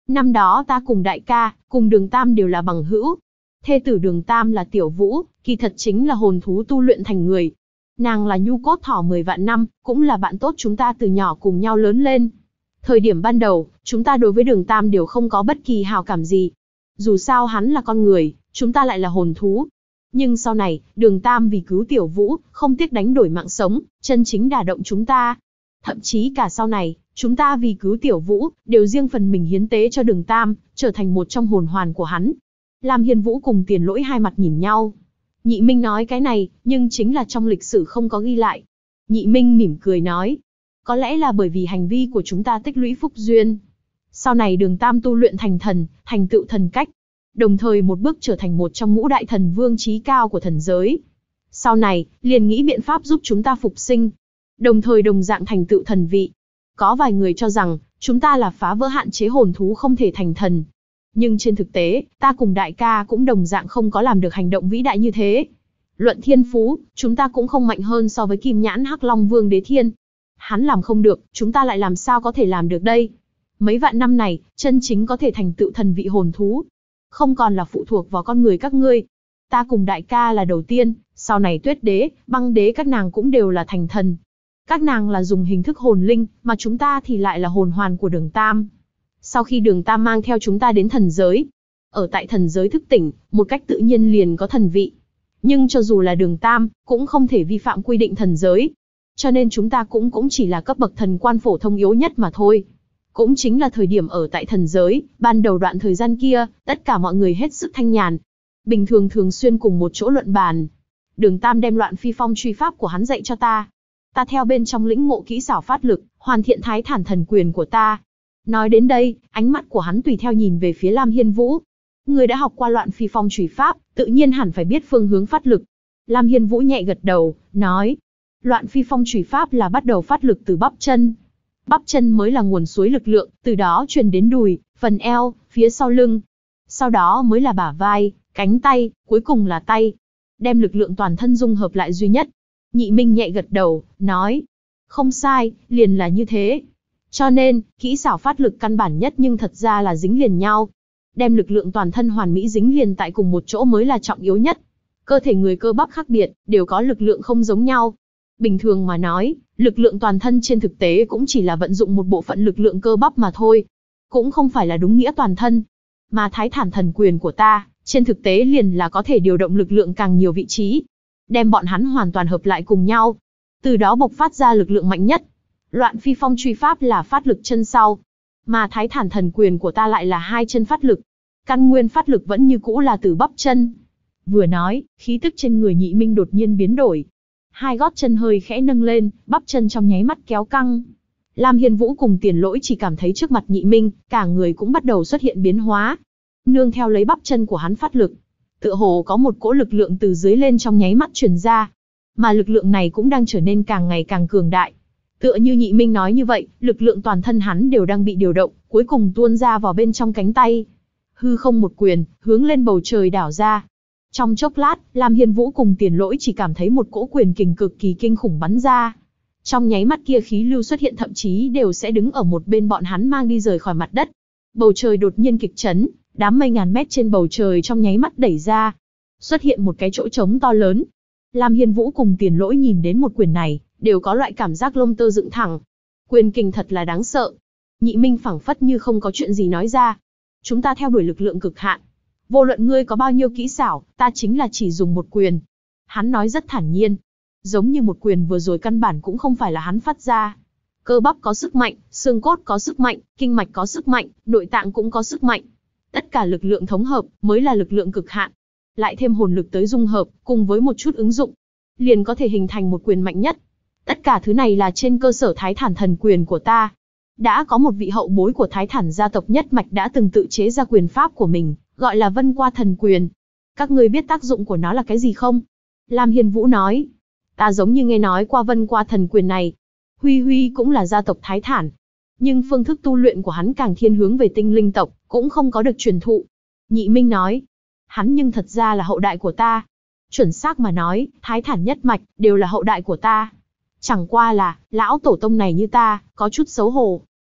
Năm đó ta cùng đại ca, cùng Đường Tam đều là bằng hữu. Thê tử Đường Tam là Tiểu Vũ, kỳ thật chính là hồn thú tu luyện thành người. Nàng là nhu cốt thỏ 10 vạn năm, cũng là bạn tốt chúng ta từ nhỏ cùng nhau lớn lên. Thời điểm ban đầu, chúng ta đối với Đường Tam đều không có bất kỳ hào cảm gì. Dù sao hắn là con người, chúng ta lại là hồn thú. Nhưng sau này, Đường Tam vì cứu Tiểu Vũ, không tiếc đánh đổi mạng sống, chân chính đả động chúng ta. Thậm chí cả sau này, chúng ta vì cứu Tiểu Vũ, đều riêng phần mình hiến tế cho Đường Tam, trở thành một trong hồn hoàn của hắn. Lam Hiên Vũ cùng Tiền Lỗi hai mặt nhìn nhau. Nhị Minh nói cái này, nhưng chính là trong lịch sử không có ghi lại. Nhị Minh mỉm cười nói, có lẽ là bởi vì hành vi của chúng ta tích lũy phúc duyên. Sau này Đường Tam tu luyện thành thần, thành tựu thần cách, đồng thời một bước trở thành một trong ngũ đại thần vương chí cao của thần giới. Sau này, liền nghĩ biện pháp giúp chúng ta phục sinh, đồng thời đồng dạng thành tựu thần vị. Có vài người cho rằng, chúng ta là phá vỡ hạn chế hồn thú không thể thành thần. Nhưng trên thực tế, ta cùng đại ca cũng đồng dạng không có làm được hành động vĩ đại như thế. Luận thiên phú, chúng ta cũng không mạnh hơn so với Kim Nhãn Hắc Long Vương Đế Thiên. Hắn làm không được, chúng ta lại làm sao có thể làm được đây? Mấy vạn năm này, chân chính có thể thành tựu thần vị hồn thú, không còn là phụ thuộc vào con người các ngươi. Ta cùng đại ca là đầu tiên, sau này Tuyết Đế, Băng Đế các nàng cũng đều là thành thần. Các nàng là dùng hình thức hồn linh, mà chúng ta thì lại là hồn hoàn của Đường Tam. Sau khi Đường Tam mang theo chúng ta đến thần giới, ở tại thần giới thức tỉnh, một cách tự nhiên liền có thần vị. Nhưng cho dù là Đường Tam, cũng không thể vi phạm quy định thần giới. Cho nên chúng ta cũng chỉ là cấp bậc thần quan phổ thông yếu nhất mà thôi. Cũng chính là thời điểm ở tại thần giới, ban đầu đoạn thời gian kia, tất cả mọi người hết sức thanh nhàn. Bình thường thường xuyên cùng một chỗ luận bàn. Đường Tam đem Loạn Phi Phong truy pháp của hắn dạy cho ta. Ta theo bên trong lĩnh ngộ kỹ xảo phát lực, hoàn thiện Thái Thản thần quyền của ta. Nói đến đây, ánh mắt của hắn tùy theo nhìn về phía Lam Hiên Vũ. Người đã học qua Loạn Phi Phong truy pháp, tự nhiên hẳn phải biết phương hướng phát lực. Lam Hiên Vũ nhẹ gật đầu, nói. Loạn Phi Phong truy pháp là bắt đầu phát lực từ bắp chân. Bắp chân mới là nguồn suối lực lượng, từ đó truyền đến đùi, phần eo, phía sau lưng. Sau đó mới là bả vai, cánh tay, cuối cùng là tay. Đem lực lượng toàn thân dung hợp lại duy nhất. Nhị Minh nhẹ gật đầu, nói. Không sai, liền là như thế. Cho nên, kỹ xảo phát lực căn bản nhất nhưng thật ra là dính liền nhau. Đem lực lượng toàn thân hoàn mỹ dính liền tại cùng một chỗ mới là trọng yếu nhất. Cơ thể người cơ bắp khác biệt, đều có lực lượng không giống nhau. Bình thường mà nói, lực lượng toàn thân trên thực tế cũng chỉ là vận dụng một bộ phận lực lượng cơ bắp mà thôi. Cũng không phải là đúng nghĩa toàn thân. Mà Thái Thản thần quyền của ta, trên thực tế liền là có thể điều động lực lượng càng nhiều vị trí. Đem bọn hắn hoàn toàn hợp lại cùng nhau. Từ đó bộc phát ra lực lượng mạnh nhất. Loạn Phi Phong truy pháp là phát lực chân sau. Mà Thái Thản thần quyền của ta lại là hai chân phát lực. Căn nguyên phát lực vẫn như cũ là từ bắp chân. Vừa nói, khí tức trên người Nhị Minh đột nhiên biến đổi. Hai gót chân hơi khẽ nâng lên, bắp chân trong nháy mắt kéo căng. Lam Hiên Vũ cùng Tiền Lỗi chỉ cảm thấy trước mặt Nhị Minh, cả người cũng bắt đầu xuất hiện biến hóa. Nương theo lấy bắp chân của hắn phát lực, tựa hồ có một cỗ lực lượng từ dưới lên trong nháy mắt truyền ra. Mà lực lượng này cũng đang trở nên càng ngày càng cường đại. Tựa như Nhị Minh nói như vậy, lực lượng toàn thân hắn đều đang bị điều động, cuối cùng tuôn ra vào bên trong cánh tay. Hư không một quyền, hướng lên bầu trời đảo ra. Trong chốc lát, Lam Hiên Vũ cùng Tiền Lỗi chỉ cảm thấy một cỗ quyền kình cực kỳ kinh khủng bắn ra. Trong nháy mắt kia khí lưu xuất hiện thậm chí đều sẽ đứng ở một bên bọn hắn mang đi rời khỏi mặt đất. Bầu trời đột nhiên kịch chấn, đám mây ngàn mét trên bầu trời trong nháy mắt đẩy ra. Xuất hiện một cái chỗ trống to lớn. Lam Hiên Vũ cùng Tiền Lỗi nhìn đến một quyền này, đều có loại cảm giác lông tơ dựng thẳng. Quyền kình thật là đáng sợ. Nhị Minh phảng phất như không có chuyện gì nói ra. Chúng ta theo đuổi lực lượng cực hạn. Vô luận ngươi có bao nhiêu kỹ xảo, ta chính là chỉ dùng một quyền. Hắn nói rất thản nhiên. Giống như một quyền vừa rồi căn bản cũng không phải là hắn phát ra. Cơ bắp có sức mạnh, xương cốt có sức mạnh, kinh mạch có sức mạnh, nội tạng cũng có sức mạnh. Tất cả lực lượng thống hợp mới là lực lượng cực hạn. Lại thêm hồn lực tới dung hợp, cùng với một chút ứng dụng, liền có thể hình thành một quyền mạnh nhất. Tất cả thứ này là trên cơ sở Thái Thản thần quyền của ta. Đã có một vị hậu bối của Thái Thản gia tộc nhất mạch đã từng tự chế ra quyền pháp của mình, gọi là Vân Qua thần quyền. Các ngươi biết tác dụng của nó là cái gì không? Lam Hiên Vũ nói. Ta giống như nghe nói qua Vân Qua thần quyền này. Huy Huy cũng là gia tộc Thái Thản. Nhưng phương thức tu luyện của hắn càng thiên hướng về tinh linh tộc, cũng không có được truyền thụ. Nhị Minh nói. Hắn nhưng thật ra là hậu đại của ta. Chuẩn xác mà nói, Thái Thản nhất mạch, đều là hậu đại của ta. Chẳng qua là, lão tổ tông này như ta, có chút xấu hổ.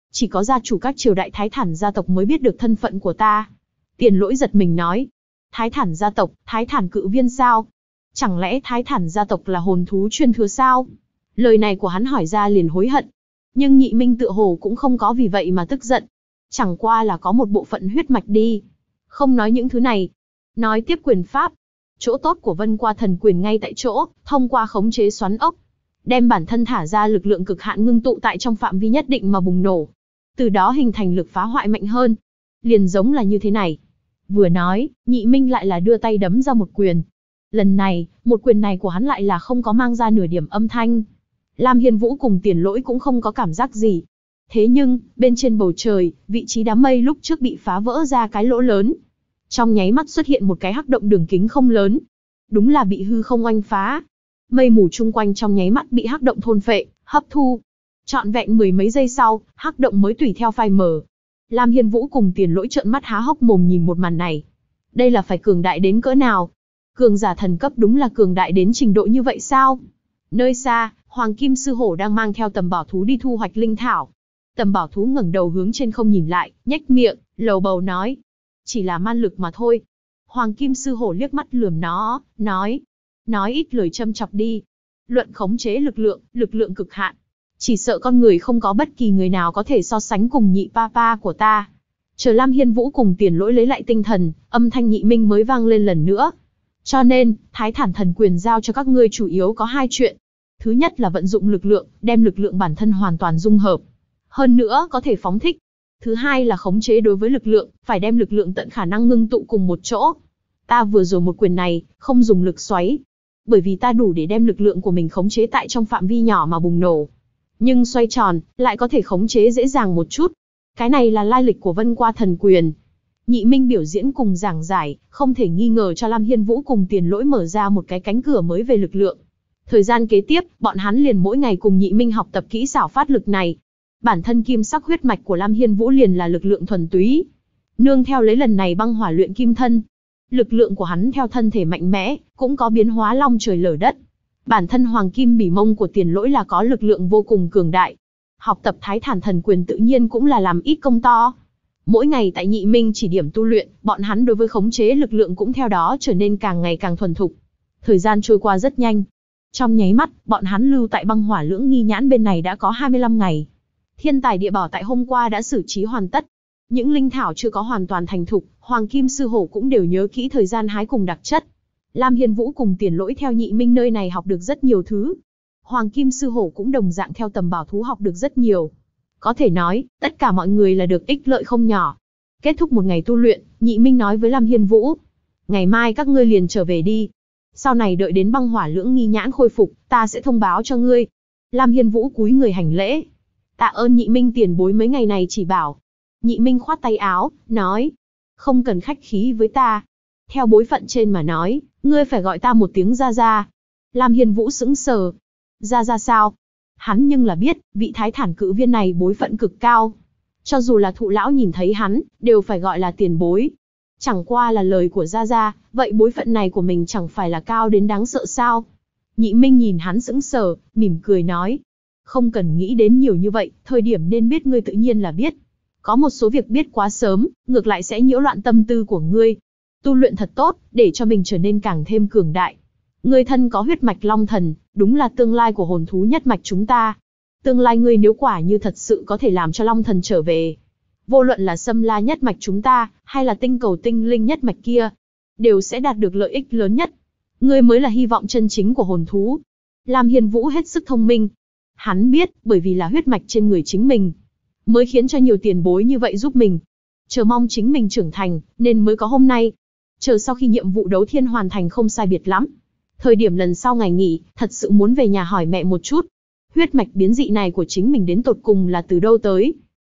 Chỉ có gia chủ các triều đại Thái Thản gia tộc mới biết được thân phận của ta. Tiền Lỗi giật mình nói. Thái Thản gia tộc, Thái Thản cự viên sao? Chẳng lẽ Thái Thản gia tộc là hồn thú truyền thừa sao? Lời này của hắn hỏi ra liền hối hận. Nhưng Nhị Minh tựa hồ cũng không có vì vậy mà tức giận. Chẳng qua là có một bộ phận huyết mạch đi. Không nói những thứ này. Nói tiếp quyền pháp. Chỗ tốt của Vân Qua Thần Quyền ngay tại chỗ, thông qua khống chế xoắn ốc, đem bản thân thả ra lực lượng cực hạn ngưng tụ tại trong phạm vi nhất định mà bùng nổ. Từ đó hình thành lực phá hoại mạnh hơn. Liền giống là như thế này. Vừa nói, Nhị Minh lại là đưa tay đấm ra một quyền. Lần này, một quyền này của hắn lại là không có mang ra nửa điểm âm thanh. Lam Hiên Vũ cùng Tiền Lỗi cũng không có cảm giác gì. Thế nhưng, bên trên bầu trời, vị trí đám mây lúc trước bị phá vỡ ra cái lỗ lớn. Trong nháy mắt xuất hiện một cái hắc động đường kính không lớn. Đúng là bị hư không oanh phá. Mây mù chung quanh trong nháy mắt bị hắc động thôn phệ, hấp thu. Trọn vẹn mười mấy giây sau, hắc động mới tùy theo phai mờ. Lam Hiên Vũ cùng Tiền Lỗi trợn mắt há hốc mồm nhìn một màn này. Đây là phải cường đại đến cỡ nào? Cường giả thần cấp đúng là cường đại đến trình độ như vậy sao? Nơi xa, Hoàng Kim Sư Hổ đang mang theo Tầm Bảo Thú đi thu hoạch linh thảo. Tầm Bảo Thú ngẩng đầu hướng trên không nhìn lại, nhếch miệng, lầu bầu nói. Chỉ là man lực mà thôi. Hoàng Kim Sư Hổ liếc mắt lườm nó, nói. Nói ít lời châm chọc đi. Luận khống chế lực lượng cực hạn. Chỉ sợ con người không có bất kỳ người nào có thể so sánh cùng nhị papa của ta. Chờ Lam Hiên Vũ cùng Tiền Lỗi lấy lại tinh thần, âm thanh Nhị Minh mới vang lên lần nữa. Cho nên, Thái Thản Thần Quyền giao cho các ngươi chủ yếu có hai chuyện. Thứ nhất là vận dụng lực lượng, đem lực lượng bản thân hoàn toàn dung hợp. Hơn nữa có thể phóng thích. Thứ hai là khống chế đối với lực lượng, phải đem lực lượng tận khả năng ngưng tụ cùng một chỗ. Ta vừa rồi một quyền này, không dùng lực xoáy. Bởi vì ta đủ để đem lực lượng của mình khống chế tại trong phạm vi nhỏ mà bùng nổ. Nhưng xoay tròn, lại có thể khống chế dễ dàng một chút. Cái này là lai lịch của Vân Qua Thần Quyền. Nhị Minh biểu diễn cùng giảng giải, không thể nghi ngờ cho Lam Hiên Vũ cùng Tiền Lỗi mở ra một cái cánh cửa mới về lực lượng. Thời gian kế tiếp, bọn hắn liền mỗi ngày cùng Nhị Minh học tập kỹ xảo phát lực này. Bản thân kim sắc huyết mạch của Lam Hiên Vũ liền là lực lượng thuần túy. Nương theo lấy lần này băng hỏa luyện kim thân. Lực lượng của hắn theo thân thể mạnh mẽ, cũng có biến hóa long trời lở đất. Bản thân Hoàng Kim Bỉ Mông của Tiền Lỗi là có lực lượng vô cùng cường đại. Học tập Thái Thản Thần Quyền tự nhiên cũng là làm ít công to. Mỗi ngày tại Nhị Minh chỉ điểm tu luyện, bọn hắn đối với khống chế lực lượng cũng theo đó trở nên càng ngày càng thuần thục. Thời gian trôi qua rất nhanh. Trong nháy mắt, bọn hắn lưu tại băng hỏa lưỡng nghi nhãn bên này đã có 25 ngày. Thiên tài địa bảo tại hôm qua đã xử trí hoàn tất. Những linh thảo chưa có hoàn toàn thành thục, Hoàng Kim Sư Hổ cũng đều nhớ kỹ thời gian hái cùng đặc chất. Lam Hiên Vũ cùng Tiền Lỗi theo Nhị Minh nơi này học được rất nhiều thứ. Hoàng Kim Sư Hổ cũng đồng dạng theo Tầm Bảo Thú học được rất nhiều. Có thể nói, tất cả mọi người là được ích lợi không nhỏ. Kết thúc một ngày tu luyện, Nhị Minh nói với Lam Hiên Vũ. Ngày mai các ngươi liền trở về đi. Sau này đợi đến băng hỏa lưỡng nghi nhãn khôi phục, ta sẽ thông báo cho ngươi. Lam Hiên Vũ cúi người hành lễ. Tạ ơn Nhị Minh tiền bối mấy ngày này chỉ bảo. Nhị Minh khoát tay áo, nói. Không cần khách khí với ta. Theo bối phận trên mà nói, ngươi phải gọi ta một tiếng Gia Gia. Lam Hiên Vũ sững sờ. Gia Gia sao? Hắn nhưng là biết, vị Thái Thản cự viên này bối phận cực cao. Cho dù là thụ lão nhìn thấy hắn, đều phải gọi là tiền bối. Chẳng qua là lời của Gia Gia, vậy bối phận này của mình chẳng phải là cao đến đáng sợ sao? Nhị Minh nhìn hắn sững sờ, mỉm cười nói. Không cần nghĩ đến nhiều như vậy, thời điểm nên biết ngươi tự nhiên là biết. Có một số việc biết quá sớm, ngược lại sẽ nhiễu loạn tâm tư của ngươi. Tu luyện thật tốt, để cho mình trở nên càng thêm cường đại. Ngươi thân có huyết mạch long thần, đúng là tương lai của hồn thú nhất mạch chúng ta. Tương lai ngươi nếu quả như thật sự có thể làm cho long thần trở về, vô luận là Sâm La nhất mạch chúng ta, hay là tinh cầu tinh linh nhất mạch kia, đều sẽ đạt được lợi ích lớn nhất. Ngươi mới là hy vọng chân chính của hồn thú. Lam Hiên Vũ hết sức thông minh. Hắn biết, bởi vì là huyết mạch trên người chính mình, mới khiến cho nhiều tiền bối như vậy giúp mình. Chờ mong chính mình trưởng thành, nên mới có hôm nay. Chờ sau khi nhiệm vụ đấu thiên hoàn thành không sai biệt lắm. Thời điểm lần sau ngày nghỉ, thật sự muốn về nhà hỏi mẹ một chút. Huyết mạch biến dị này của chính mình đến tột cùng là từ đâu tới.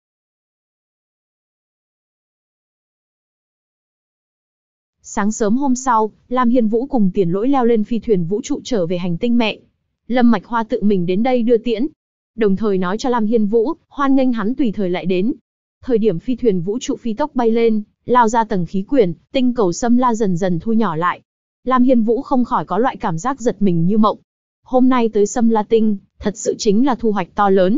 Sáng sớm hôm sau, Lam Hiên Vũ cùng Tiền Lỗi leo lên phi thuyền vũ trụ trở về hành tinh mẹ. Lâm Mạch Hoa tự mình đến đây đưa tiễn. Đồng thời nói cho Lam Hiên Vũ, hoan nghênh hắn tùy thời lại đến. Thời điểm phi thuyền vũ trụ phi tốc bay lên, lao ra tầng khí quyển, tinh cầu Sâm La dần dần thu nhỏ lại. Lam Hiên Vũ không khỏi có loại cảm giác giật mình như mộng. Hôm nay tới Sâm La Tinh, thật sự chính là thu hoạch to lớn.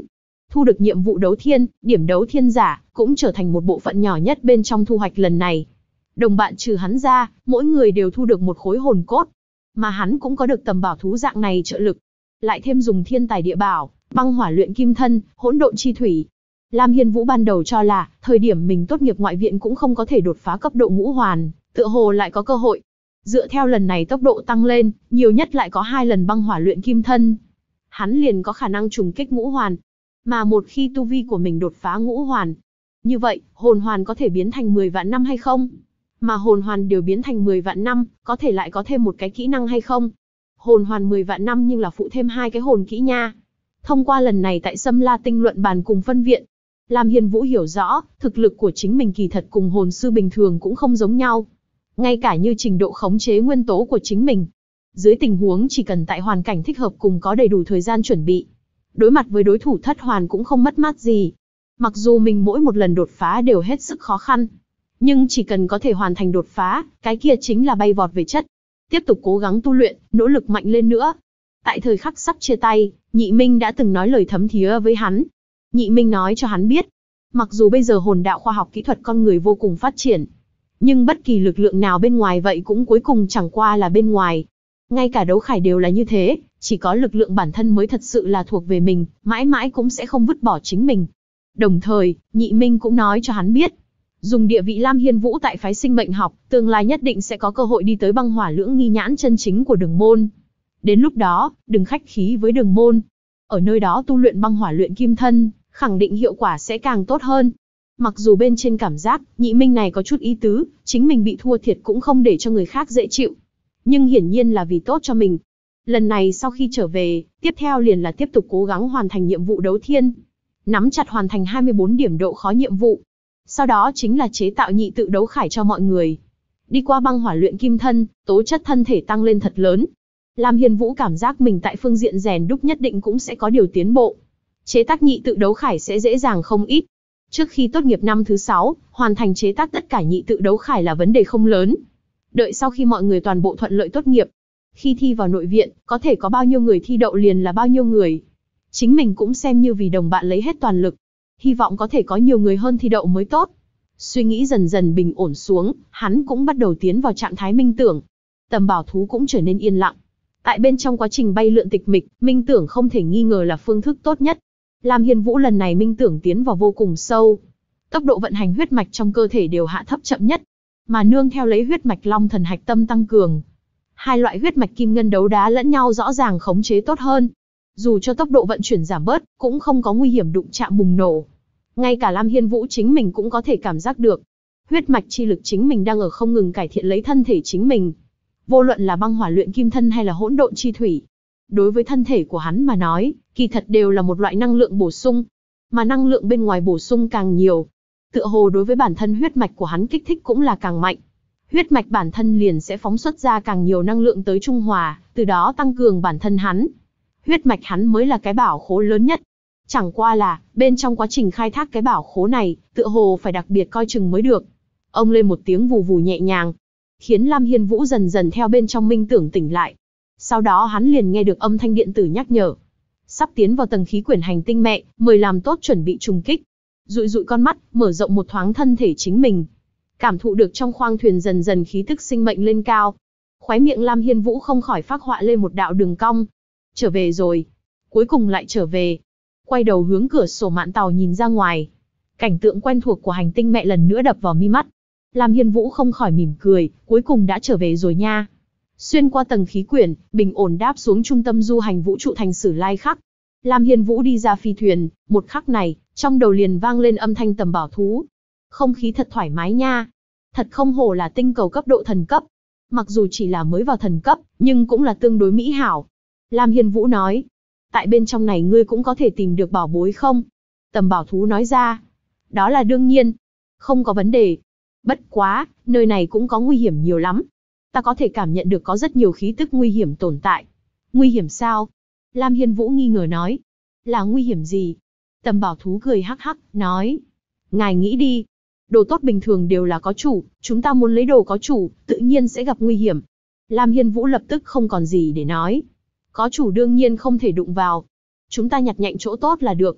Thu được nhiệm vụ đấu thiên, điểm đấu thiên giả, cũng trở thành một bộ phận nhỏ nhất bên trong thu hoạch lần này. Đồng bạn trừ hắn ra, mỗi người đều thu được một khối hồn cốt. Mà hắn cũng có được tầm bảo thú dạng này trợ lực. Lại thêm dùng thiên tài địa bảo, băng hỏa luyện kim thân, hỗn độn chi thủy. Lam Hiên Vũ ban đầu cho là, thời điểm mình tốt nghiệp ngoại viện cũng không có thể đột phá cấp độ ngũ hoàn, tựa hồ lại có cơ hội. Dựa theo lần này tốc độ tăng lên, nhiều nhất lại có 2 lần băng hỏa luyện kim thân. Hắn liền có khả năng trùng kích ngũ hoàn. Mà một khi tu vi của mình đột phá ngũ hoàn, như vậy, hồn hoàn có thể biến thành 10 vạn năm hay không? Mà hồn hoàn đều biến thành 10 vạn năm, có thể lại có thêm một cái kỹ năng hay không? Hồn hoàn 10 vạn năm nhưng là phụ thêm 2 cái hồn kỹ nha. Thông qua lần này tại Sâm La Tinh luận bàn cùng phân viện, Lam Hiên Vũ hiểu rõ, thực lực của chính mình kỳ thật cùng hồn sư bình thường cũng không giống nhau. Ngay cả như trình độ khống chế nguyên tố của chính mình. Dưới tình huống chỉ cần tại hoàn cảnh thích hợp cùng có đầy đủ thời gian chuẩn bị. Đối mặt với đối thủ thất hoàn cũng không mất mát gì. Mặc dù mình mỗi một lần đột phá đều hết sức khó khăn. Nhưng chỉ cần có thể hoàn thành đột phá, cái kia chính là bay vọt về chất. Tiếp tục cố gắng tu luyện, nỗ lực mạnh lên nữa. Tại thời khắc sắp chia tay, Nhị Minh đã từng nói lời thấm thía với hắn. Nhị Minh nói cho hắn biết, mặc dù bây giờ hồn đạo khoa học kỹ thuật con người vô cùng phát triển, nhưng bất kỳ lực lượng nào bên ngoài vậy cũng cuối cùng chẳng qua là bên ngoài. Ngay cả đấu khải đều là như thế, chỉ có lực lượng bản thân mới thật sự là thuộc về mình, mãi mãi cũng sẽ không vứt bỏ chính mình. Đồng thời, Nhị Minh cũng nói cho hắn biết, dùng địa vị Lam Hiên Vũ tại phái sinh mệnh học, tương lai nhất định sẽ có cơ hội đi tới băng hỏa lưỡng nghi nhãn chân chính của Đường môn. Đến lúc đó, đừng khách khí với Đường môn. Ở nơi đó tu luyện băng hỏa luyện kim thân, khẳng định hiệu quả sẽ càng tốt hơn. Mặc dù bên trên cảm giác, Nhị Minh này có chút ý tứ, chính mình bị thua thiệt cũng không để cho người khác dễ chịu. Nhưng hiển nhiên là vì tốt cho mình. Lần này sau khi trở về, tiếp theo liền là tiếp tục cố gắng hoàn thành nhiệm vụ đấu thiên. Nắm chặt hoàn thành 24 điểm độ khó nhiệm vụ. Sau đó chính là chế tạo nhị tự đấu khải cho mọi người. Đi qua băng hỏa luyện kim thân, tố chất thân thể tăng lên thật lớn. Lam Hiên Vũ cảm giác mình tại phương diện rèn đúc nhất định cũng sẽ có điều tiến bộ. Chế tác nhị tự đấu khải sẽ dễ dàng không ít. Trước khi tốt nghiệp năm thứ 6, hoàn thành chế tác tất cả nhị tự đấu khải là vấn đề không lớn. Đợi sau khi mọi người toàn bộ thuận lợi tốt nghiệp, khi thi vào nội viện, có thể có bao nhiêu người thi đậu liền là bao nhiêu người. Chính mình cũng xem như vì đồng bạn lấy hết toàn lực. Hy vọng có thể có nhiều người hơn thi đậu mới tốt. Suy nghĩ dần dần bình ổn xuống, hắn cũng bắt đầu tiến vào trạng thái minh tưởng. Tầm bảo thú cũng trở nên yên lặng. Tại bên trong quá trình bay lượn tịch mịch, minh tưởng không thể nghi ngờ là phương thức tốt nhất. Lam Hiên Vũ lần này minh tưởng tiến vào vô cùng sâu. Tốc độ vận hành huyết mạch trong cơ thể đều hạ thấp chậm nhất. Mà nương theo lấy huyết mạch long thần hạch tâm tăng cường. Hai loại huyết mạch kim ngân đấu đá lẫn nhau rõ ràng khống chế tốt hơn. Dù cho tốc độ vận chuyển giảm bớt, cũng không có nguy hiểm đụng chạm bùng nổ. Ngay cả Lam Hiên Vũ chính mình cũng có thể cảm giác được. Huyết mạch chi lực chính mình đang ở không ngừng cải thiện lấy thân thể chính mình. Vô luận là băng hỏa luyện kim thân hay là hỗn độn chi thủy. Đối với thân thể của hắn mà nói, kỳ thật đều là một loại năng lượng bổ sung. Mà năng lượng bên ngoài bổ sung càng nhiều. Tựa hồ đối với bản thân huyết mạch của hắn kích thích cũng là càng mạnh. Huyết mạch bản thân liền sẽ phóng xuất ra càng nhiều năng lượng tới trung hòa, từ đó tăng cường bản thân hắn. Huyết mạch hắn mới là cái bảo khố lớn nhất. Chẳng qua là, bên trong quá trình khai thác cái bảo khố này, tựa hồ phải đặc biệt coi chừng mới được. Ông lên một tiếng vù vù nhẹ nhàng, khiến Lam Hiên Vũ dần dần theo bên trong minh tưởng tỉnh lại. Sau đó hắn liền nghe được âm thanh điện tử nhắc nhở. Sắp tiến vào tầng khí quyển hành tinh mẹ, mời làm tốt chuẩn bị trùng kích. Dụi dụi con mắt, mở rộng một thoáng thân thể chính mình. Cảm thụ được trong khoang thuyền dần dần khí tức sinh mệnh lên cao. Khóe miệng Lam Hiên Vũ không khỏi phác họa lên một đạo đường cong. Trở về rồi. Cuối cùng lại trở về. Quay đầu hướng cửa sổ mạn tàu nhìn ra ngoài. Cảnh tượng quen thuộc của hành tinh mẹ lần nữa đập vào mi mắt. Lam Hiên Vũ không khỏi mỉm cười, cuối cùng đã trở về rồi nha. Xuyên qua tầng khí quyển, bình ổn đáp xuống trung tâm du hành vũ trụ thành Sử Lai Khắc. Lam Hiên Vũ đi ra phi thuyền, một khắc này, trong đầu liền vang lên âm thanh tầm bảo thú. Không khí thật thoải mái nha. Thật không hổ là tinh cầu cấp độ thần cấp. Mặc dù chỉ là mới vào thần cấp, nhưng cũng là tương đối mỹ hảo. Lam Hiên Vũ nói. Tại bên trong này ngươi cũng có thể tìm được bảo bối không? Tầm bảo thú nói ra. Đó là đương nhiên. Không có vấn đề. Bất quá, nơi này cũng có nguy hiểm nhiều lắm. Ta có thể cảm nhận được có rất nhiều khí tức nguy hiểm tồn tại. Nguy hiểm sao? Lam Hiên Vũ nghi ngờ nói. Là nguy hiểm gì? Tầm bảo thú cười hắc hắc, nói. Ngài nghĩ đi. Đồ tốt bình thường đều là có chủ, chúng ta muốn lấy đồ có chủ, tự nhiên sẽ gặp nguy hiểm. Lam Hiên Vũ lập tức không còn gì để nói. Có chủ đương nhiên không thể đụng vào. Chúng ta nhặt nhạnh chỗ tốt là được.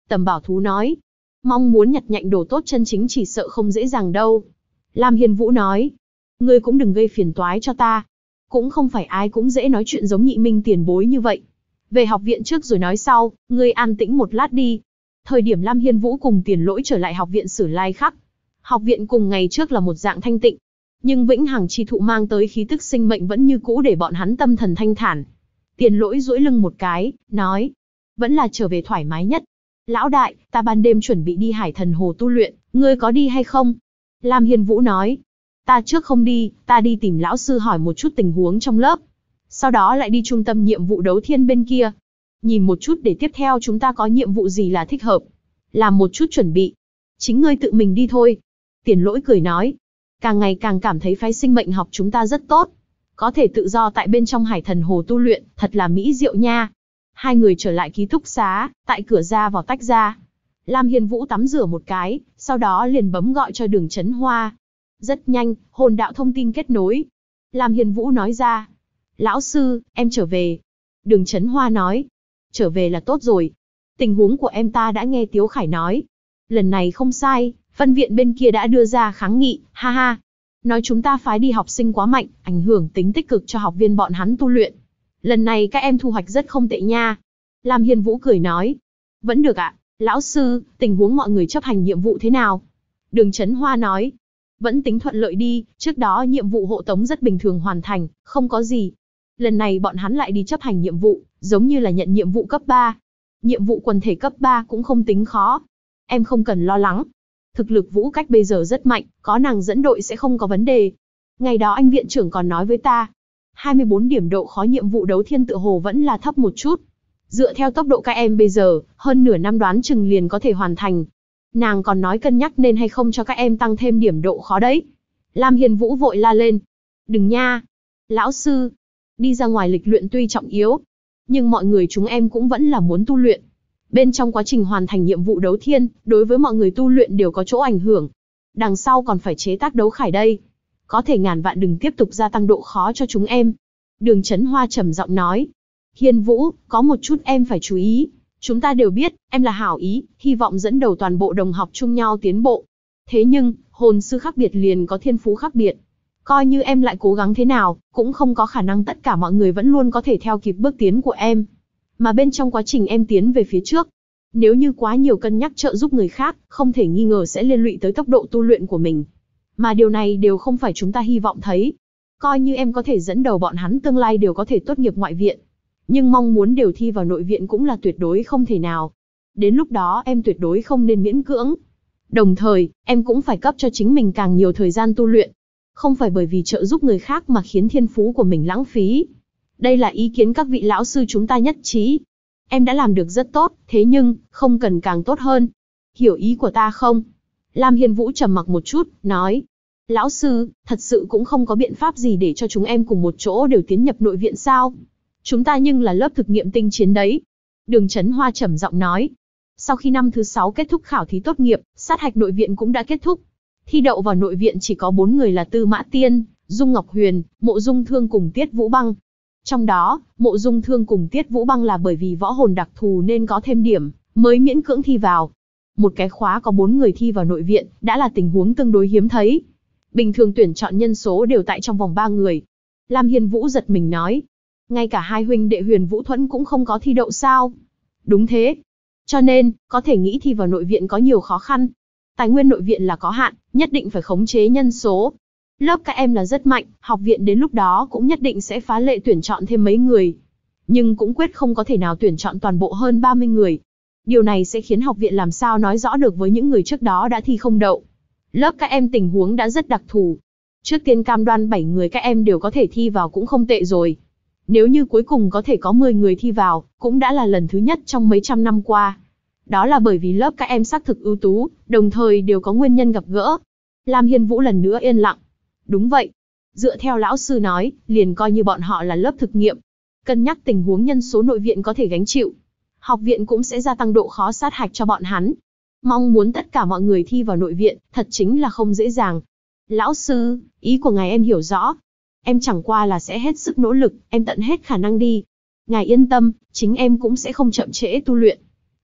Tầm Bảo Thú nói. Mong muốn nhặt nhạnh đồ tốt chân chính chỉ sợ không dễ dàng đâu. Lam Hiên Vũ nói. Ngươi cũng đừng gây phiền toái cho ta. Cũng không phải ai cũng dễ nói chuyện giống Nhị Minh tiền bối như vậy. Về học viện trước rồi nói sau, ngươi an tĩnh một lát đi. Thời điểm Lam Hiên Vũ cùng Tiền Lỗi trở lại học viện Sử Lai Khắc. Học viện cùng ngày trước là một dạng thanh tịnh. Nhưng vĩnh hằng chi thụ mang tới khí tức sinh mệnh vẫn như cũ để bọn hắn tâm thần thanh thản. Tiền Lỗi duỗi lưng một cái, nói. Vẫn là trở về thoải mái nhất. Lão đại, ta ban đêm chuẩn bị đi Hải Thần Hồ tu luyện, ngươi có đi hay không? Lam Hiên Vũ nói. Ta trước không đi, ta đi tìm lão sư hỏi một chút tình huống trong lớp. Sau đó lại đi trung tâm nhiệm vụ đấu thiên bên kia. Nhìn một chút để tiếp theo chúng ta có nhiệm vụ gì là thích hợp. Làm một chút chuẩn bị. Chính ngươi tự mình đi thôi. Tiền Lỗi cười nói. Càng ngày càng cảm thấy phái sinh mệnh học chúng ta rất tốt. Có thể tự do tại bên trong Hải Thần Hồ tu luyện, thật là mỹ diệu nha. Hai người trở lại ký túc xá, tại cửa ra vào tách ra. Lam Hiên Vũ tắm rửa một cái, sau đó liền bấm gọi cho Đường Chấn Hoa. Rất nhanh, hồn đạo thông tin kết nối. Lam Hiên Vũ nói ra. Lão sư, em trở về. Đường Chấn Hoa nói. Trở về là tốt rồi. Tình huống của em ta đã nghe Tiếu Khải nói. Lần này không sai, phân viện bên kia đã đưa ra kháng nghị, ha ha. Nói chúng ta phái đi học sinh quá mạnh, ảnh hưởng tính tích cực cho học viên bọn hắn tu luyện. Lần này các em thu hoạch rất không tệ nha. Lam Hiên Vũ cười nói. Vẫn được ạ, lão sư, tình huống mọi người chấp hành nhiệm vụ thế nào? Đường Chấn Hoa nói. Vẫn tính thuận lợi đi, trước đó nhiệm vụ hộ tống rất bình thường hoàn thành, không có gì. Lần này bọn hắn lại đi chấp hành nhiệm vụ, giống như là nhận nhiệm vụ cấp 3. Nhiệm vụ quần thể cấp 3 cũng không tính khó. Em không cần lo lắng. Thực lực Vũ Cách bây giờ rất mạnh, có nàng dẫn đội sẽ không có vấn đề. Ngày đó anh viện trưởng còn nói với ta, 24 điểm độ khó nhiệm vụ đấu thiên tự hồ vẫn là thấp một chút. Dựa theo tốc độ các em bây giờ, hơn nửa năm đoán chừng liền có thể hoàn thành. Nàng còn nói cân nhắc nên hay không cho các em tăng thêm điểm độ khó đấy. Lam Hiên Vũ vội la lên. Đừng nha. Lão sư, đi ra ngoài lịch luyện tuy trọng yếu, nhưng mọi người chúng em cũng vẫn là muốn tu luyện. Bên trong quá trình hoàn thành nhiệm vụ đấu thiên, đối với mọi người tu luyện đều có chỗ ảnh hưởng. Đằng sau còn phải chế tác đấu khải đây. Có thể ngàn vạn đừng tiếp tục gia tăng độ khó cho chúng em. Đường Chấn Hoa trầm giọng nói. Hiên Vũ, có một chút em phải chú ý. Chúng ta đều biết, em là hảo ý, hy vọng dẫn đầu toàn bộ đồng học chung nhau tiến bộ. Thế nhưng, hồn sư khác biệt liền có thiên phú khác biệt. Coi như em lại cố gắng thế nào, cũng không có khả năng tất cả mọi người vẫn luôn có thể theo kịp bước tiến của em. Mà bên trong quá trình em tiến về phía trước, nếu như quá nhiều cân nhắc trợ giúp người khác, không thể nghi ngờ sẽ liên lụy tới tốc độ tu luyện của mình. Mà điều này đều không phải chúng ta hy vọng thấy. Coi như em có thể dẫn đầu bọn hắn tương lai đều có thể tốt nghiệp ngoại viện. Nhưng mong muốn đều thi vào nội viện cũng là tuyệt đối không thể nào. Đến lúc đó em tuyệt đối không nên miễn cưỡng. Đồng thời, em cũng phải cấp cho chính mình càng nhiều thời gian tu luyện. Không phải bởi vì trợ giúp người khác mà khiến thiên phú của mình lãng phí. Đây là ý kiến các vị lão sư chúng ta nhất trí. Em đã làm được rất tốt, thế nhưng, không cần càng tốt hơn. Hiểu ý của ta không? Lam Hiên Vũ trầm mặc một chút, nói. Lão sư, thật sự cũng không có biện pháp gì để cho chúng em cùng một chỗ đều tiến nhập nội viện sao? Chúng ta nhưng là lớp thực nghiệm tinh chiến đấy. Đường Chấn Hoa trầm giọng nói. Sau khi năm thứ 6 kết thúc khảo thí tốt nghiệp, sát hạch nội viện cũng đã kết thúc. Thi đậu vào nội viện chỉ có 4 người là Tư Mã Tiên, Dung Ngọc Huyền, Mộ Dung Thương cùng Tiết Vũ Băng. Trong đó, Mộ Dung Thương cùng Tiết Vũ Băng là bởi vì võ hồn đặc thù nên có thêm điểm, mới miễn cưỡng thi vào. Một cái khóa có 4 người thi vào nội viện, đã là tình huống tương đối hiếm thấy. Bình thường tuyển chọn nhân số đều tại trong vòng 3 người. Lam Hiên Vũ giật mình nói. Ngay cả hai huynh đệ Huyền Vũ Thuẫn cũng không có thi đậu sao? Đúng thế. Cho nên, có thể nghĩ thi vào nội viện có nhiều khó khăn. Tài nguyên nội viện là có hạn, nhất định phải khống chế nhân số. Lớp các em là rất mạnh, học viện đến lúc đó cũng nhất định sẽ phá lệ tuyển chọn thêm mấy người. Nhưng cũng quyết không có thể nào tuyển chọn toàn bộ hơn 30 người. Điều này sẽ khiến học viện làm sao nói rõ được với những người trước đó đã thi không đậu. Lớp các em tình huống đã rất đặc thù. Trước tiên cam đoan 7 người các em đều có thể thi vào cũng không tệ rồi. Nếu như cuối cùng có thể có 10 người thi vào, cũng đã là lần thứ nhất trong mấy trăm năm qua. Đó là bởi vì lớp các em xác thực ưu tú, đồng thời đều có nguyên nhân gặp gỡ. Lam Hiên Vũ lần nữa yên lặng. Đúng vậy. Dựa theo lão sư nói, liền coi như bọn họ là lớp thực nghiệm. Cân nhắc tình huống nhân số nội viện có thể gánh chịu. Học viện cũng sẽ gia tăng độ khó sát hạch cho bọn hắn. Mong muốn tất cả mọi người thi vào nội viện, thật chính là không dễ dàng. Lão sư, ý của ngài em hiểu rõ. Em chẳng qua là sẽ hết sức nỗ lực, em tận hết khả năng đi. Ngài yên tâm, chính em cũng sẽ không chậm trễ tu luyện.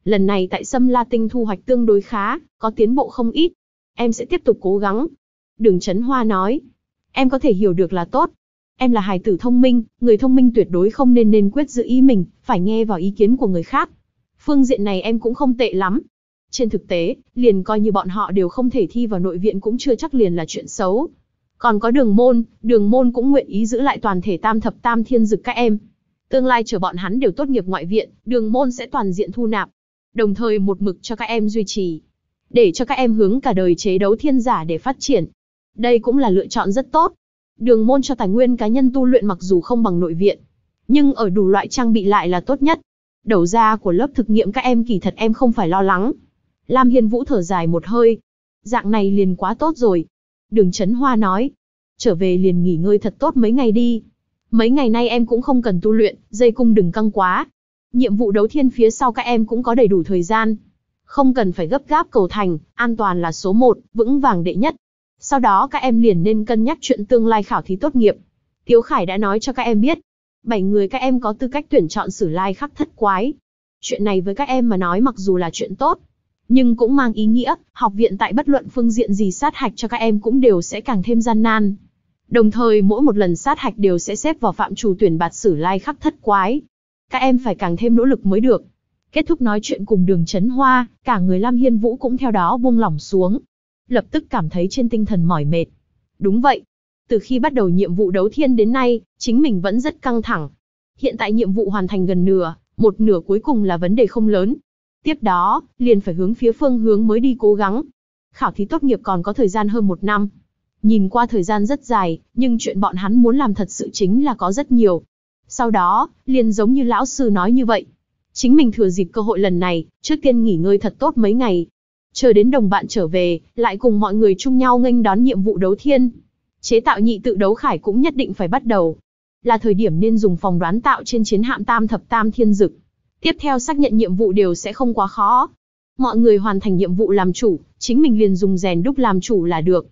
Lần này tại Sâm La Tinh thu hoạch tương đối khá, có tiến bộ không ít. Em sẽ tiếp tục cố gắng. Đường Chấn Hoa nói. Em có thể hiểu được là tốt. Em là hài tử thông minh, người thông minh tuyệt đối không nên quyết giữ ý mình, phải nghe vào ý kiến của người khác. Phương diện này em cũng không tệ lắm. Trên thực tế, liền coi như bọn họ đều không thể thi vào nội viện cũng chưa chắc liền là chuyện xấu. Còn có Đường Môn cũng nguyện ý giữ lại toàn thể tam thập tam thiên dực các em. Tương lai chờ bọn hắn đều tốt nghiệp ngoại viện, Đường Môn sẽ toàn diện thu nạp. Đồng thời một mực cho các em duy trì. Để cho các em hướng cả đời chế đấu thiên giả để phát triển. Đây cũng là lựa chọn rất tốt. Đường Môn cho tài nguyên cá nhân tu luyện mặc dù không bằng nội viện, nhưng ở đủ loại trang bị lại là tốt nhất. Đầu ra của lớp thực nghiệm các em kỳ thật em không phải lo lắng. Lam Hiên Vũ thở dài một hơi. Dạng này liền quá tốt rồi. Đường Chấn Hoa nói. Trở về liền nghỉ ngơi thật tốt mấy ngày đi. Mấy ngày nay em cũng không cần tu luyện, dây cung đừng căng quá. Nhiệm vụ đấu thiên phía sau các em cũng có đầy đủ thời gian. Không cần phải gấp gáp cầu thành, an toàn là số 1, vững vàng đệ nhất. Sau đó các em liền nên cân nhắc chuyện tương lai khảo thí tốt nghiệp. Tiếu Khải đã nói cho các em biết. 7 người các em có tư cách tuyển chọn Sử Lai Khắc Thất Quái. Chuyện này với các em mà nói mặc dù là chuyện tốt, nhưng cũng mang ý nghĩa, học viện tại bất luận phương diện gì sát hạch cho các em cũng đều sẽ càng thêm gian nan. Đồng thời mỗi một lần sát hạch đều sẽ xếp vào phạm trù tuyển bạt Sử Lai Khắc Thất Quái. Các em phải càng thêm nỗ lực mới được. Kết thúc nói chuyện cùng Đường Chấn Hoa, cả người Lam Hiên Vũ cũng theo đó buông lỏng xuống. Lập tức cảm thấy trên tinh thần mỏi mệt. Đúng vậy. Từ khi bắt đầu nhiệm vụ đấu thiên đến nay, chính mình vẫn rất căng thẳng. Hiện tại nhiệm vụ hoàn thành gần nửa, một nửa cuối cùng là vấn đề không lớn. Tiếp đó, liền phải hướng phía phương hướng mới đi cố gắng. Khảo thí tốt nghiệp còn có thời gian hơn 1 năm. Nhìn qua thời gian rất dài, nhưng chuyện bọn hắn muốn làm thật sự chính là có rất nhiều. Sau đó, liền giống như lão sư nói như vậy. Chính mình thừa dịp cơ hội lần này, trước tiên nghỉ ngơi thật tốt mấy ngày. Chờ đến đồng bạn trở về, lại cùng mọi người chung nhau nghênh đón nhiệm vụ đấu thiên. Chế tạo nhị tự đấu khải cũng nhất định phải bắt đầu. Là thời điểm nên dùng phòng đoán tạo trên chiến hạm tam thập tam thiên dực. Tiếp theo xác nhận nhiệm vụ đều sẽ không quá khó. Mọi người hoàn thành nhiệm vụ làm chủ, chính mình liền dùng rèn đúc làm chủ là được.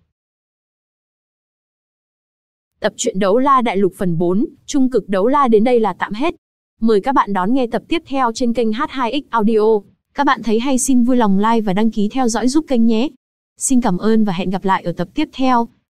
Tập truyện Đấu La Đại Lục phần 4, Trung cực Đấu La đến đây là tạm hết. Mời các bạn đón nghe tập tiếp theo trên kênh H2X Audio. Các bạn thấy hay xin vui lòng like và đăng ký theo dõi giúp kênh nhé. Xin cảm ơn và hẹn gặp lại ở tập tiếp theo.